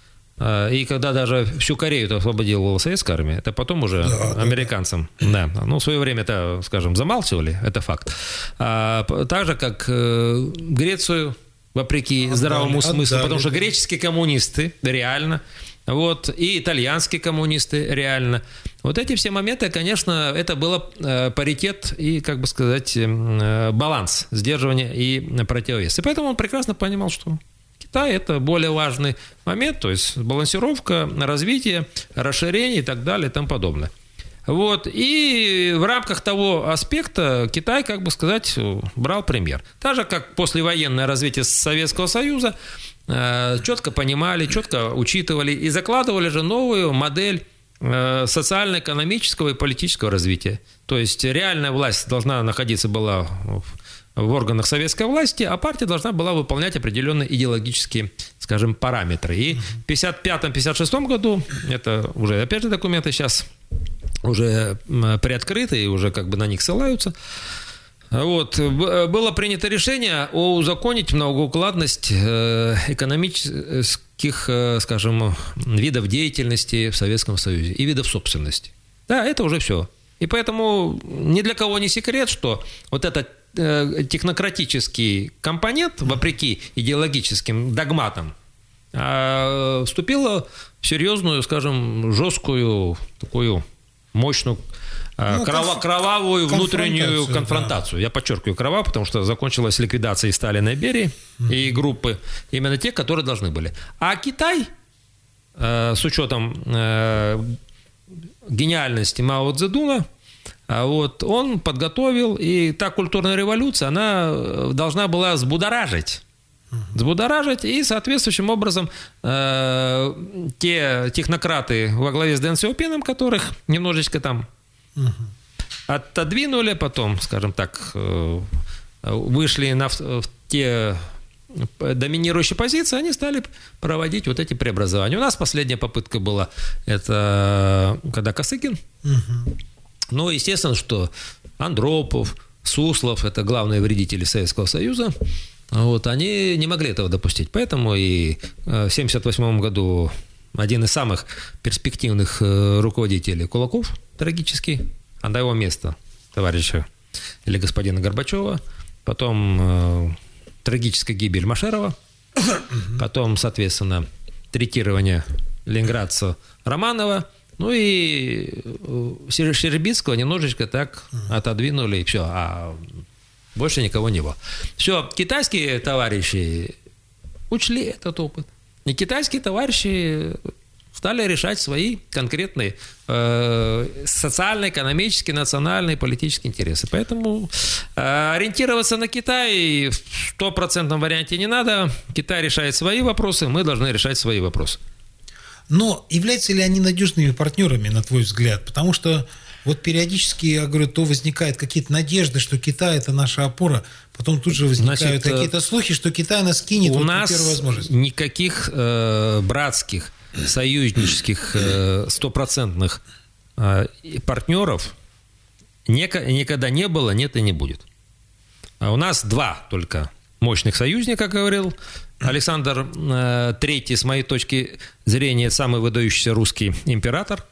Speaker 3: И когда даже всю Корею освободила советская армия, это потом уже да, американцам. Да. Да. Ну, в свое время это, скажем, замалчивали, это факт. А, так же, как Грецию, вопреки отдали, здравому смыслу, отдали. Потому что греческие коммунисты реально, вот, и итальянские коммунисты реально. Вот эти все моменты, конечно, это был паритет и, как бы сказать, баланс сдерживания и противовес. И поэтому он прекрасно понимал, что Китай – это более важный момент, то есть балансировка, развитие, расширение и так далее и тому подобное. Вот. И в рамках того аспекта Китай, как бы сказать, брал пример. Так же, как послевоенное развитие Советского Союза, четко понимали, четко учитывали и закладывали же новую модель социально-экономического и политического развития. То есть реальная власть должна находиться была в органах советской власти, а партия должна была выполнять определенные идеологические, скажем, параметры. И в пятьдесят пятом — пятьдесят шестом году, это уже, опять же, документы сейчас уже приоткрыты и уже как бы на них ссылаются, вот, было принято решение узаконить многоукладность экономических, скажем, видов деятельности в Советском Союзе и видов собственности. Да, это уже все. И поэтому ни для кого не секрет, что вот этот э, технократический компонент, вопреки идеологическим догматам, э, вступила в серьезную, скажем, жесткую, такую мощную, э, ну, крова, конф... кровавую внутреннюю конфронтацию. конфронтацию. Да. Я подчеркиваю кровавую, потому что закончилась ликвидацией Сталина и Берии mm-hmm. и группы, именно те, которые должны были. А Китай, э, с учетом э, гениальности Мао Цзэдуна, вот, он подготовил, и та культурная революция, она должна была взбудоражить, взбудоражить, и соответствующим образом э, те технократы во главе с Дэн Сяопином, которых немножечко там uh-huh. отодвинули, потом, скажем так, э, вышли на, в те доминирующие позиции, они стали проводить вот эти преобразования. У нас последняя попытка была, это когда Косыгин. Угу. Ну, естественно, что Андропов, Суслов, это главные вредители Советского Союза, вот, они не могли этого допустить. Поэтому и в семьдесят восьмом году один из самых перспективных руководителей Кулаков, трагический, а на его место товарища или господина Горбачева, потом трагическая гибель Машерова, потом, соответственно, третирование ленинградца Романова, ну и Щербицкого немножечко так отодвинули, и все, а больше никого не было. Все, китайские товарищи учли этот опыт, и китайские товарищи стали решать свои конкретные э, социально-экономические, национальные, политические интересы. Поэтому э, ориентироваться на Китай в стопроцентном варианте не надо. Китай решает свои вопросы, мы должны решать свои вопросы.
Speaker 2: Но являются ли они надежными партнерами, на твой взгляд? Потому что вот периодически, я говорю, то возникают какие-то надежды, что Китай – это наша опора, потом тут же возникают Значит, какие-то слухи, что Китай нас кинет
Speaker 3: у
Speaker 2: вот
Speaker 3: нас
Speaker 2: при первой возможности.
Speaker 3: Никаких э, братских, союзнических, стопроцентных э, э, партнеров никогда не было, нет и не будет. А у нас два только мощных союзника, как говорил Александр э, Третий, с моей точки зрения, самый выдающийся русский император,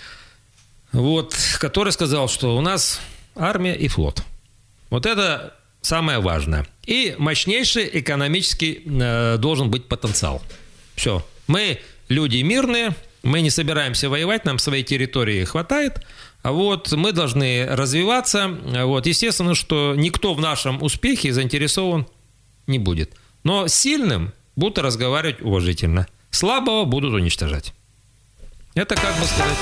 Speaker 3: вот, который сказал, что у нас армия и флот. Вот это самое важное. И мощнейший экономический э, должен быть потенциал. Все. Мы люди мирные, мы не собираемся воевать, нам своей территории хватает, а вот мы должны развиваться. Вот. Естественно, что никто в нашем успехе заинтересован не будет. Но с сильным будут разговаривать уважительно. Слабого будут уничтожать. Это как бы сказать...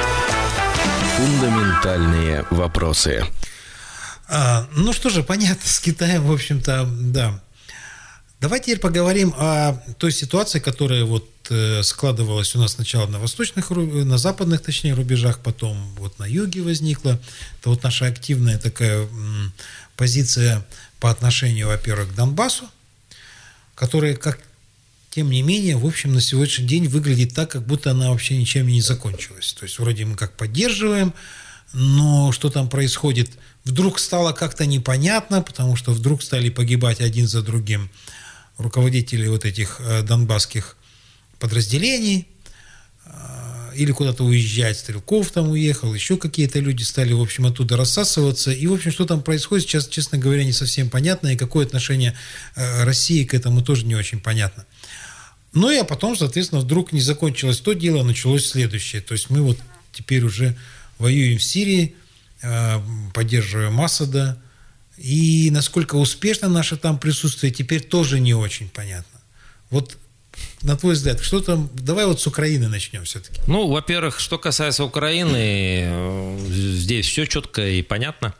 Speaker 1: Фундаментальные вопросы.
Speaker 2: А, ну что же, понятно, с Китаем, в общем-то, да. Давайте теперь поговорим о той ситуации, которая вот э, складывалась у нас сначала на восточных, на западных, точнее, рубежах, потом вот на юге возникла. Это вот наша активная такая м, позиция по отношению, во-первых, к Донбассу, которая, как, тем не менее, в общем, на сегодняшний день выглядит так, как будто она вообще ничем не закончилась. То есть вроде мы как поддерживаем, но что там происходит, вдруг стало как-то непонятно, потому что вдруг стали погибать один за другим руководители вот этих э, донбасских подразделений, э, или куда-то уезжать, Стрелков там уехал, еще какие-то люди стали, в общем, оттуда рассасываться. И, в общем, что там происходит, сейчас, честно говоря, не совсем понятно, и какое отношение э, России к этому тоже не очень понятно. Ну и а потом, соответственно, вдруг не закончилось то дело, началось следующее. То есть мы вот теперь уже воюем в Сирии, э, поддерживаем Асада, и насколько успешно наше там присутствие, теперь тоже не очень понятно. Вот, на твой взгляд, что там... Давай вот с Украины начнем все-таки.
Speaker 3: Ну, во-первых, что касается Украины, здесь все четко и понятно.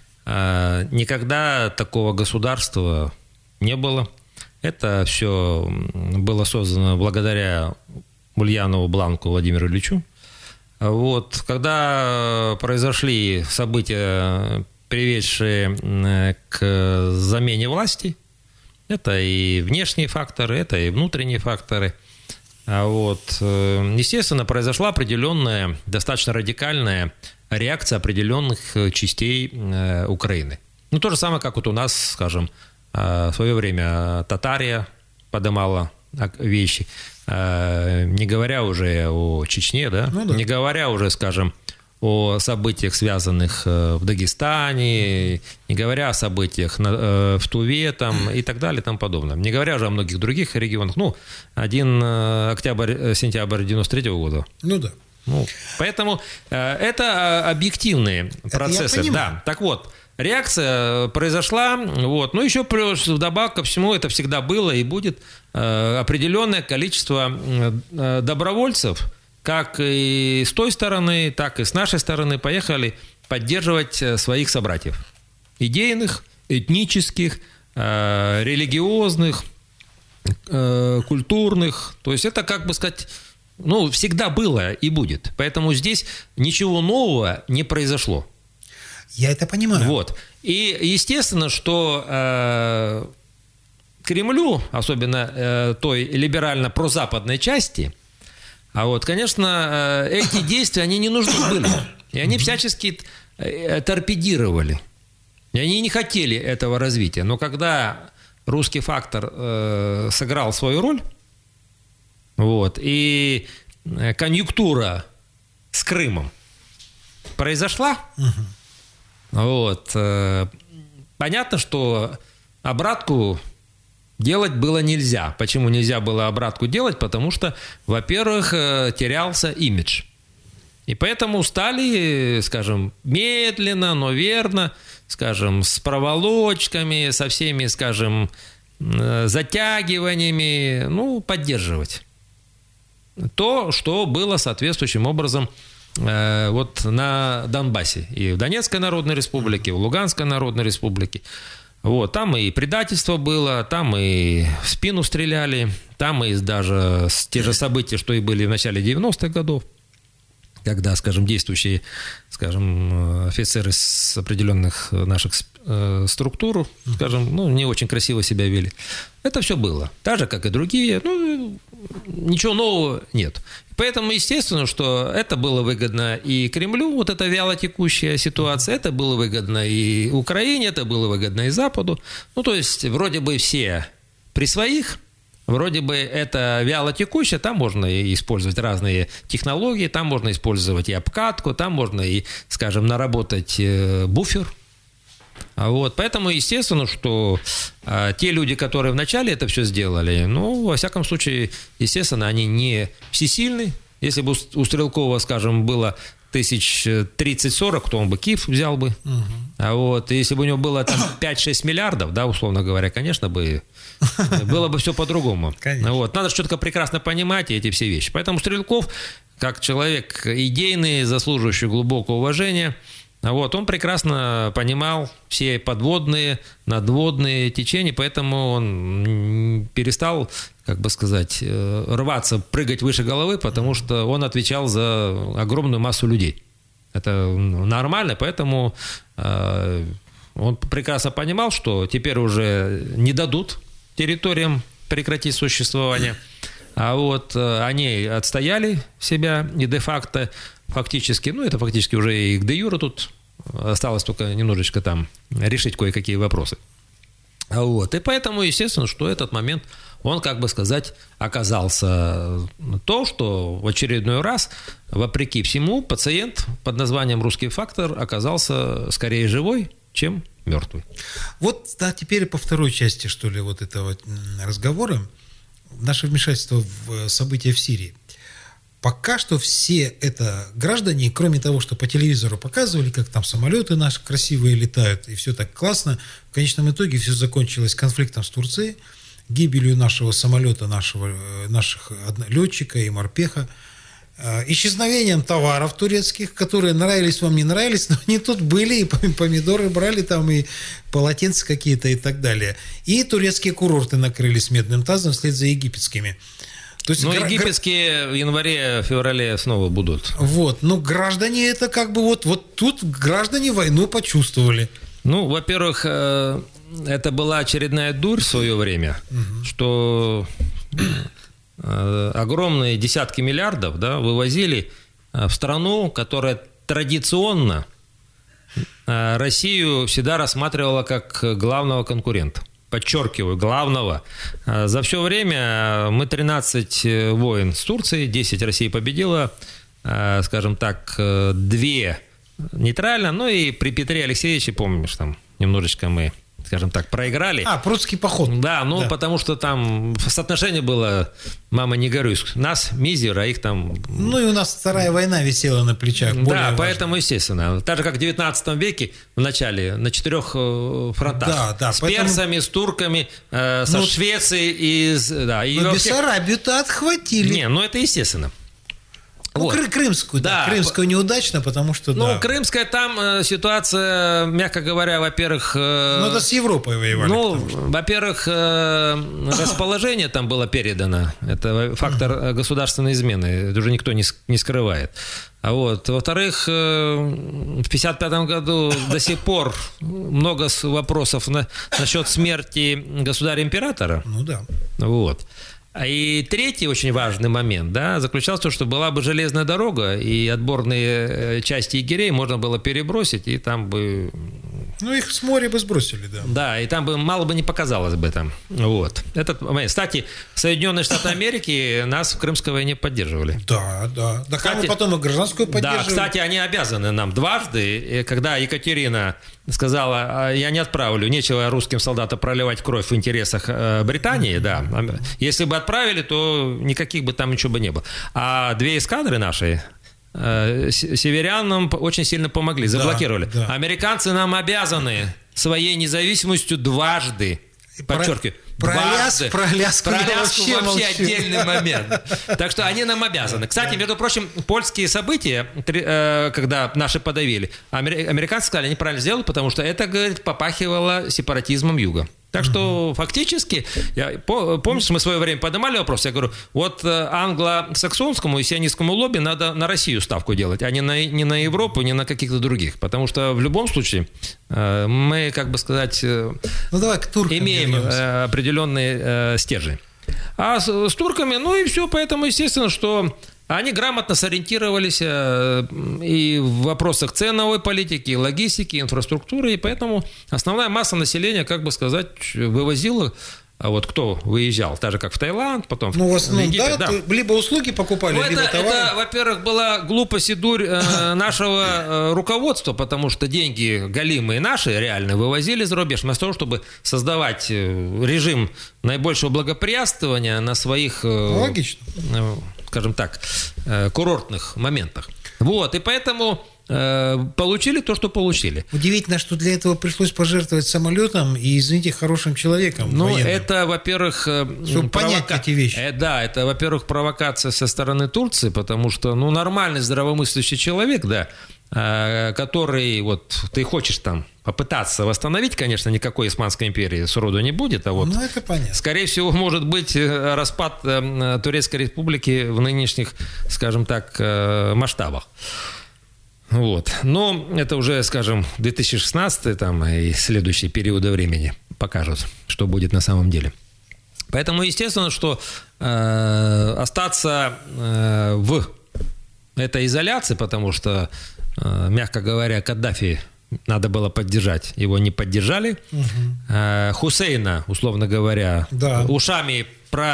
Speaker 3: Никогда такого государства не было. Это все было создано благодаря Ульянову, Бланку, Владимиру Ильичу. Вот, когда произошли события, приведшие к замене власти, это и внешние факторы, это и внутренние факторы. Вот. Естественно, произошла определенная, достаточно радикальная реакция определенных частей Украины. Ну, то же самое, как вот у нас, скажем, в свое время Татария поднимала вещи, не говоря уже о Чечне, да? Ну, да. Не говоря уже, скажем, о событиях, связанных в Дагестане, не говоря о событиях в Туве там, и так далее и тому подобное. Не говоря уже о многих других регионах. Ну, один октябрь-сентябрь девяносто третьего года.
Speaker 2: Ну да.
Speaker 3: Ну, поэтому это объективные
Speaker 2: это
Speaker 3: процессы. Да. Так вот, реакция произошла, вот. Но еще плюс вдобавок ко всему это всегда было и будет определенное количество добровольцев, как и с той стороны, так и с нашей стороны, поехали поддерживать своих собратьев. Идейных, этнических, религиозных, культурных. То есть это, как бы сказать, ну, всегда было и будет. Поэтому здесь ничего нового не произошло.
Speaker 2: Я это понимаю.
Speaker 3: Вот. И естественно, что э, Кремлю, особенно э, той либерально-прозападной части, а вот, конечно, э, эти действия, они не нужны были. И они всячески э, торпедировали. И они не хотели этого развития. Но когда русский фактор э, сыграл свою роль, вот, и конъюнктура с Крымом произошла, вот, э, понятно, что обратку делать было нельзя. Почему нельзя было обратку делать? Потому что, во-первых, э, терялся имидж. И поэтому стали, скажем, медленно, но верно, скажем, с проволочками, со всеми, скажем, э, затягиваниями, ну, поддерживать то, что было соответствующим образом э, вот на Донбассе. И в Донецкой Народной Республике, и в Луганской Народной Республике. Вот, там и предательство было, там и в спину стреляли, там и даже те же события, что и были в начале девяностых годов, когда, скажем, действующие, скажем, офицеры с определенных наших структур, скажем, ну, не очень красиво себя вели. Это все было. Так же, как и другие. Ну, ничего нового нет. Поэтому, естественно, что это было выгодно и Кремлю, вот эта вялотекущая ситуация, это было выгодно и Украине, это было выгодно и Западу. Ну, то есть, вроде бы все при своих, вроде бы это вялотекущее, там можно и использовать разные технологии, там можно использовать и обкатку, там можно и, скажем, наработать буфер. Вот, поэтому, естественно, что а, те люди, которые вначале это все сделали, ну, во всяком случае, естественно, они не всесильны. Если бы у Стрелкова, скажем, было тысяч тридцать-сорок, то он бы Киев взял бы. Угу. А вот если бы у него было там пять-шесть миллиардов, да, условно говоря, конечно бы, было бы все по-другому. Вот. Надо четко прекрасно понимать эти все вещи. Поэтому Стрелков, как человек идейный, заслуживающий глубокого уважения, вот, он прекрасно понимал все подводные, надводные течения, поэтому он перестал, как бы сказать, рваться, прыгать выше головы, потому что он отвечал за огромную массу людей. Это нормально, поэтому он прекрасно понимал, что теперь уже не дадут территориям прекратить существование, а вот они отстояли себя и де-факто, фактически, ну, это фактически уже и к де-юре тут осталось только немножечко там решить кое-какие вопросы. Вот. И поэтому, естественно, что этот момент, он, как бы сказать, оказался то, что в очередной раз, вопреки всему, пациент под названием «Русский фактор» оказался скорее живой, чем мертвый.
Speaker 2: Вот, да, теперь по второй части, что ли, вот этого разговора. Наше вмешательство в события в Сирии. Пока что все это граждане, кроме того, что по телевизору показывали, как там самолеты наши красивые летают, и все так классно, в конечном итоге все закончилось конфликтом с Турцией, гибелью нашего самолета, нашего, наших летчика и морпеха, исчезновением товаров турецких, которые нравились вам, не нравились, но они тут были, и помидоры брали там, и полотенца какие-то и так далее. И турецкие курорты накрылись медным тазом вслед за египетскими. То есть,
Speaker 3: ну,
Speaker 2: гра-
Speaker 3: египетские в январе-феврале снова будут.
Speaker 2: Вот, но граждане это как бы вот, вот тут граждане войну почувствовали.
Speaker 3: Ну, во-первых, это была очередная дурь в свое время, угу. что огромные десятки миллиардов, да, вывозили в страну, которая традиционно Россию всегда рассматривала как главного конкурента. Подчеркиваю, главного. За все время мы тринадцать войн с Турцией, десять Россия победила, скажем так, две нейтрально, ну и при Петре Алексеевиче, помнишь, там немножечко мы, скажем так, проиграли.
Speaker 2: А, прудский поход.
Speaker 3: Да, ну
Speaker 2: да.
Speaker 3: потому что там соотношение было, мама, не горюй, нас мизер, а их там...
Speaker 2: Ну и у нас Вторая война висела на плечах.
Speaker 3: Да,
Speaker 2: важно.
Speaker 3: Поэтому, естественно, так же, как в девятнадцатом веке, в начале, на четырех фронтах.
Speaker 2: Да, да,
Speaker 3: с
Speaker 2: поэтому...
Speaker 3: персами, с турками, э, со
Speaker 2: ну,
Speaker 3: Швецией. И, да, и
Speaker 2: но
Speaker 3: всех...
Speaker 2: Бессарабию-то отхватили.
Speaker 3: Не, ну это естественно.
Speaker 2: Ну, вот. Крымскую, да. да. Крымскую неудачно, потому что,
Speaker 3: Ну,
Speaker 2: да.
Speaker 3: Крымская там э, ситуация, мягко говоря, во-первых... Э,
Speaker 2: ну, это с Европой воевали.
Speaker 3: Ну, во-первых, э, расположение там было передано. Это фактор государственной измены. Это уже никто не, не скрывает. А вот, во-вторых, э, в пятьдесят пятом году до сих пор много вопросов на, насчет смерти государя-императора.
Speaker 2: Ну, да.
Speaker 3: Вот. И третий очень важный момент, да, заключался в том, что была бы железная дорога, и отборные части егерей можно было перебросить, и там бы...
Speaker 2: Ну, их с моря бы сбросили, да.
Speaker 3: Да, и там бы мало бы не показалось бы там. Вот. Этот момент. Кстати, Соединенные Штаты Америки нас в Крымской войне поддерживали.
Speaker 2: Да, да. Да,
Speaker 3: кстати,
Speaker 2: мы потом и гражданскую поддерживали.
Speaker 3: Да, кстати, они обязаны нам дважды, когда Екатерина сказала, я не отправлю, нечего русским солдатам проливать кровь в интересах Британии, да. Если бы отправили, то никаких бы там ничего бы не было. А две эскадры наши северян нам очень сильно помогли, заблокировали. Да, да. Американцы нам обязаны своей независимостью дважды. Подчеркиваю.
Speaker 2: Про ляск, про ляск
Speaker 3: про ляск вообще, вообще отдельный момент. Так что они нам обязаны. Кстати, между прочим, польские события, когда наши подавили, американцы сказали, они правильно сделали, потому что это, говорит, попахивало сепаратизмом юга. Так что фактически, я, помнишь, мы в свое время поднимали вопрос, я говорю, вот англосаксонскому и сионистскому лобби надо на Россию ставку делать, а не на, не на Европу, не на каких-то других, потому что в любом случае мы, как бы сказать, ну, давай к туркам имеем вернемся. Определенные стержни. А с, с турками, ну и все, поэтому естественно, что... Они грамотно сориентировались и в вопросах ценовой политики, и логистики, инфраструктуры, и поэтому основная масса населения, как бы сказать, вывозила. А вот кто выезжал, так же как в Таиланд, потом
Speaker 2: ну, в основном,
Speaker 3: в Египет,
Speaker 2: да,
Speaker 3: да.
Speaker 2: Либо услуги покупали,
Speaker 3: ну,
Speaker 2: либо
Speaker 3: это,
Speaker 2: товары.
Speaker 3: Это, во-первых, была глупость и дурь э, нашего э, руководства, потому что деньги галимые наши, реально, вывозили за рубеж, вместо того, чтобы создавать э, режим наибольшего благоприятствования на своих, э,
Speaker 2: логично,
Speaker 3: э, скажем так, э, курортных моментах. Вот, и поэтому... получили то, что получили.
Speaker 2: Удивительно, что для этого пришлось пожертвовать самолетом и, извините, хорошим человеком.
Speaker 3: Ну,
Speaker 2: военным.
Speaker 3: это, во-первых...
Speaker 2: Чтобы провока... понять эти вещи.
Speaker 3: Э, да, это, во-первых, провокация со стороны Турции, потому что, ну, нормальный здравомыслящий человек, да, э, который, вот, ты хочешь там попытаться восстановить, конечно, никакой Османской империи сроду не будет, а вот...
Speaker 2: Ну, это понятно.
Speaker 3: Скорее всего, может быть распад э, Турецкой республики в нынешних, скажем так, э, масштабах. Вот. Но это уже, скажем, две тысячи шестнадцатый там, и следующие периоды времени покажут, что будет на самом деле. Поэтому, естественно, что э, остаться э, в этой изоляции, потому что, э, мягко говоря, Каддафи надо было поддержать, его не поддержали. Угу. Э, Хусейна, условно говоря, да. ушами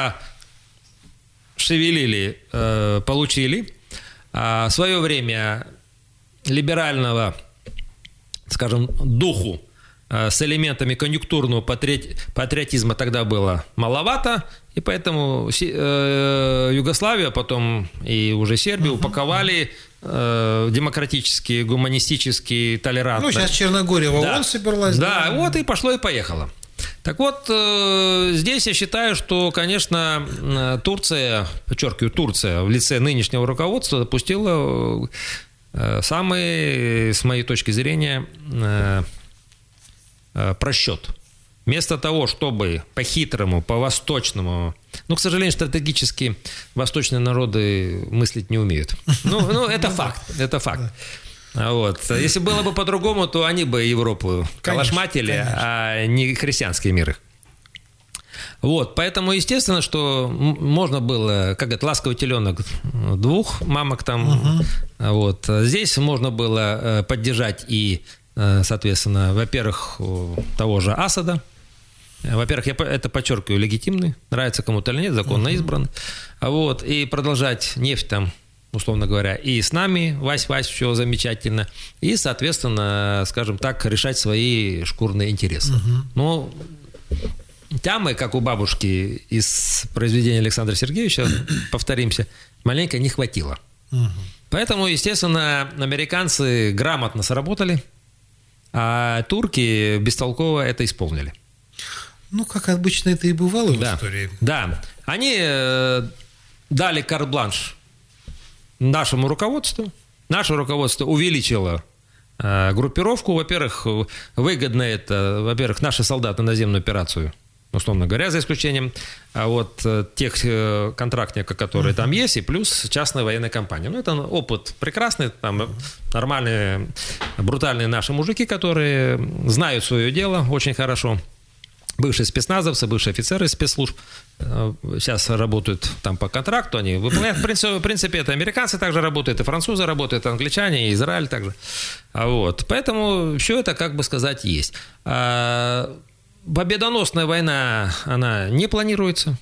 Speaker 3: прошевелили, э, получили. А в свое время... либерального, скажем, духу э, с элементами конъюнктурного патри... патриотизма тогда было маловато, и поэтому э, Югославию, потом и уже Сербию uh-huh. упаковали э, демократически, гуманистически, толерантно.
Speaker 2: Ну, сейчас Черногория в ООН
Speaker 3: да.
Speaker 2: собралась.
Speaker 3: Да, да, вот и пошло и поехало. Так вот, э, здесь я считаю, что, конечно, Турция, подчеркиваю, Турция в лице нынешнего руководства допустила... самый, с моей точки зрения, просчет. Вместо того, чтобы по-хитрому, по-восточному... Ну, к сожалению, стратегически восточные народы мыслить не умеют. Ну, ну это факт, это факт. Вот. Если было бы по-другому, то они бы Европу калашматили, а не христианский мир их. Вот, поэтому, естественно, что можно было, как это, ласковый теленок двух мамок там, угу. вот. Здесь можно было поддержать и, соответственно, во-первых, того же Асада. Во-первых, я это подчеркиваю, легитимный, нравится кому-то или нет, законно угу. избран. Вот, и продолжать нефть там условно говоря, и с нами, Вась-Вась, все замечательно, и, соответственно, скажем так, решать свои шкурные интересы. Угу. Ну, тямы, как у бабушки из произведения Александра Сергеевича, повторимся, маленько не хватило. Угу. Поэтому, естественно, американцы грамотно сработали, а турки бестолково это исполнили.
Speaker 2: Ну, как обычно это и бывало в
Speaker 3: да.
Speaker 2: истории.
Speaker 3: Да, они э, дали карт-бланш нашему руководству. Наше руководство увеличило э, группировку. Во-первых, выгодно это, во-первых, наши солдаты на наземную операцию, условно говоря, за исключением а вот тех контрактников, которые uh-huh. там есть, и плюс частная военная компания. Ну, это опыт прекрасный, там нормальные, брутальные наши мужики, которые знают свое дело очень хорошо. Бывшие спецназовцы, бывшие офицеры спецслужб сейчас работают там по контракту, они выполняют. В принципе, в принципе, это американцы также работают, и французы работают, и англичане, и Израиль также. Вот. Поэтому все это, как бы сказать, есть. Победоносная война, она не планируется.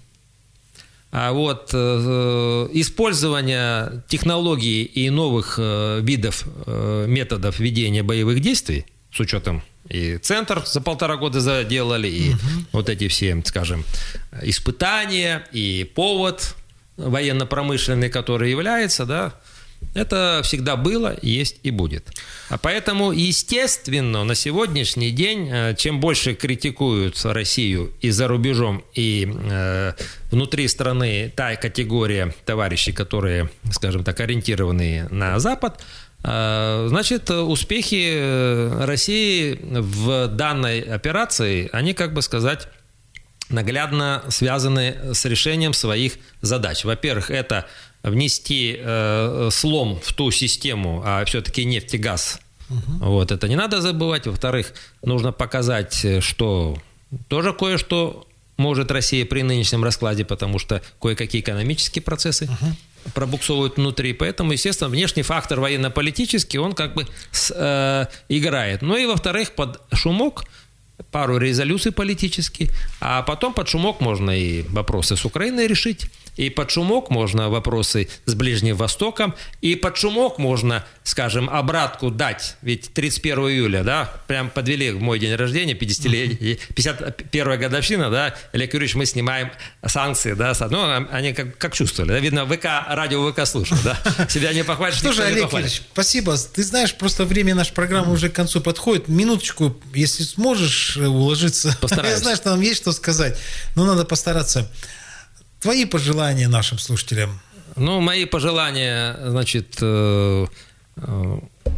Speaker 3: А вот э, использование технологий и новых э, видов, э, методов ведения боевых действий, с учетом и центр за полтора года заделали, и угу. вот эти все, скажем, испытания, и повод военно-промышленный, который является, да, это всегда было, есть и будет. А поэтому, естественно, на сегодняшний день, чем больше критикуют Россию и за рубежом, и э, внутри страны та категория товарищей, которые, скажем так, ориентированы на Запад, э, значит, успехи России в данной операции, они, как бы сказать, наглядно связаны с решением своих задач. Во-первых, это внести э, слом в ту систему, а все-таки нефть и газ. Угу. Вот, это не надо забывать. Во-вторых, нужно показать, что тоже кое-что может Россия при нынешнем раскладе, потому что кое-какие экономические процессы угу. пробуксовывают внутри. Поэтому, естественно, внешний фактор военно-политический, он как бы с, э, играет. Ну и, во-вторых, под шумок пару резолюций политических, а потом под шумок можно и вопросы с Украиной решить, и под шумок можно вопросы с Ближним Востоком, и под шумок можно, скажем, обратку дать, ведь тридцать первого июля, да, прям подвели в мой день рождения, пятидесятилетие, пятьдесят первая годовщина, да, Олег Юрьевич, мы снимаем санкции, да, ну, они как, как чувствовали, да, видно, ВК, радио ВК слушают, да, себя не похвалишь, никто не похвалит.
Speaker 2: Олег Юрьевич, спасибо, ты знаешь, просто время нашей программы уже к концу подходит, минуточку, если сможешь уложиться,
Speaker 3: постараюсь.
Speaker 2: Я знаю, что нам есть что сказать, но надо постараться. Твои пожелания нашим слушателям?
Speaker 3: Ну, мои пожелания, значит, э, э,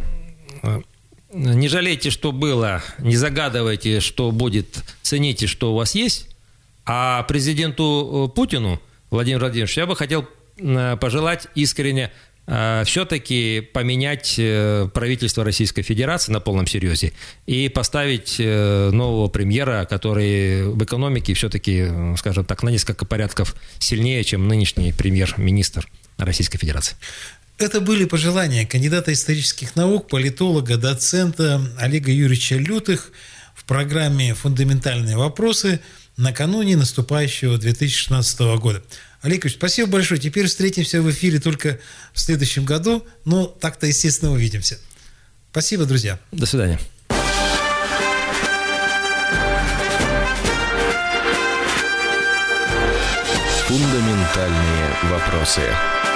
Speaker 3: не жалейте, что было, не загадывайте, что будет, цените, что у вас есть. А президенту Путину, Владимиру Владимировичу, я бы хотел пожелать искренне все-таки поменять правительство Российской Федерации на полном серьезе и поставить нового премьера, который в экономике все-таки, скажем так, на несколько порядков сильнее, чем нынешний премьер-министр Российской Федерации.
Speaker 2: Это были пожелания кандидата исторических наук, политолога, доцента Олега Юрьевича Лютых в программе «Фундаментальные вопросы» накануне наступающего две тысячи шестнадцатого года. Олег Ильич, спасибо большое. Теперь встретимся в эфире только в следующем году. Но так-то, естественно, увидимся. Спасибо, друзья.
Speaker 3: До свидания.
Speaker 1: Фундаментальные вопросы.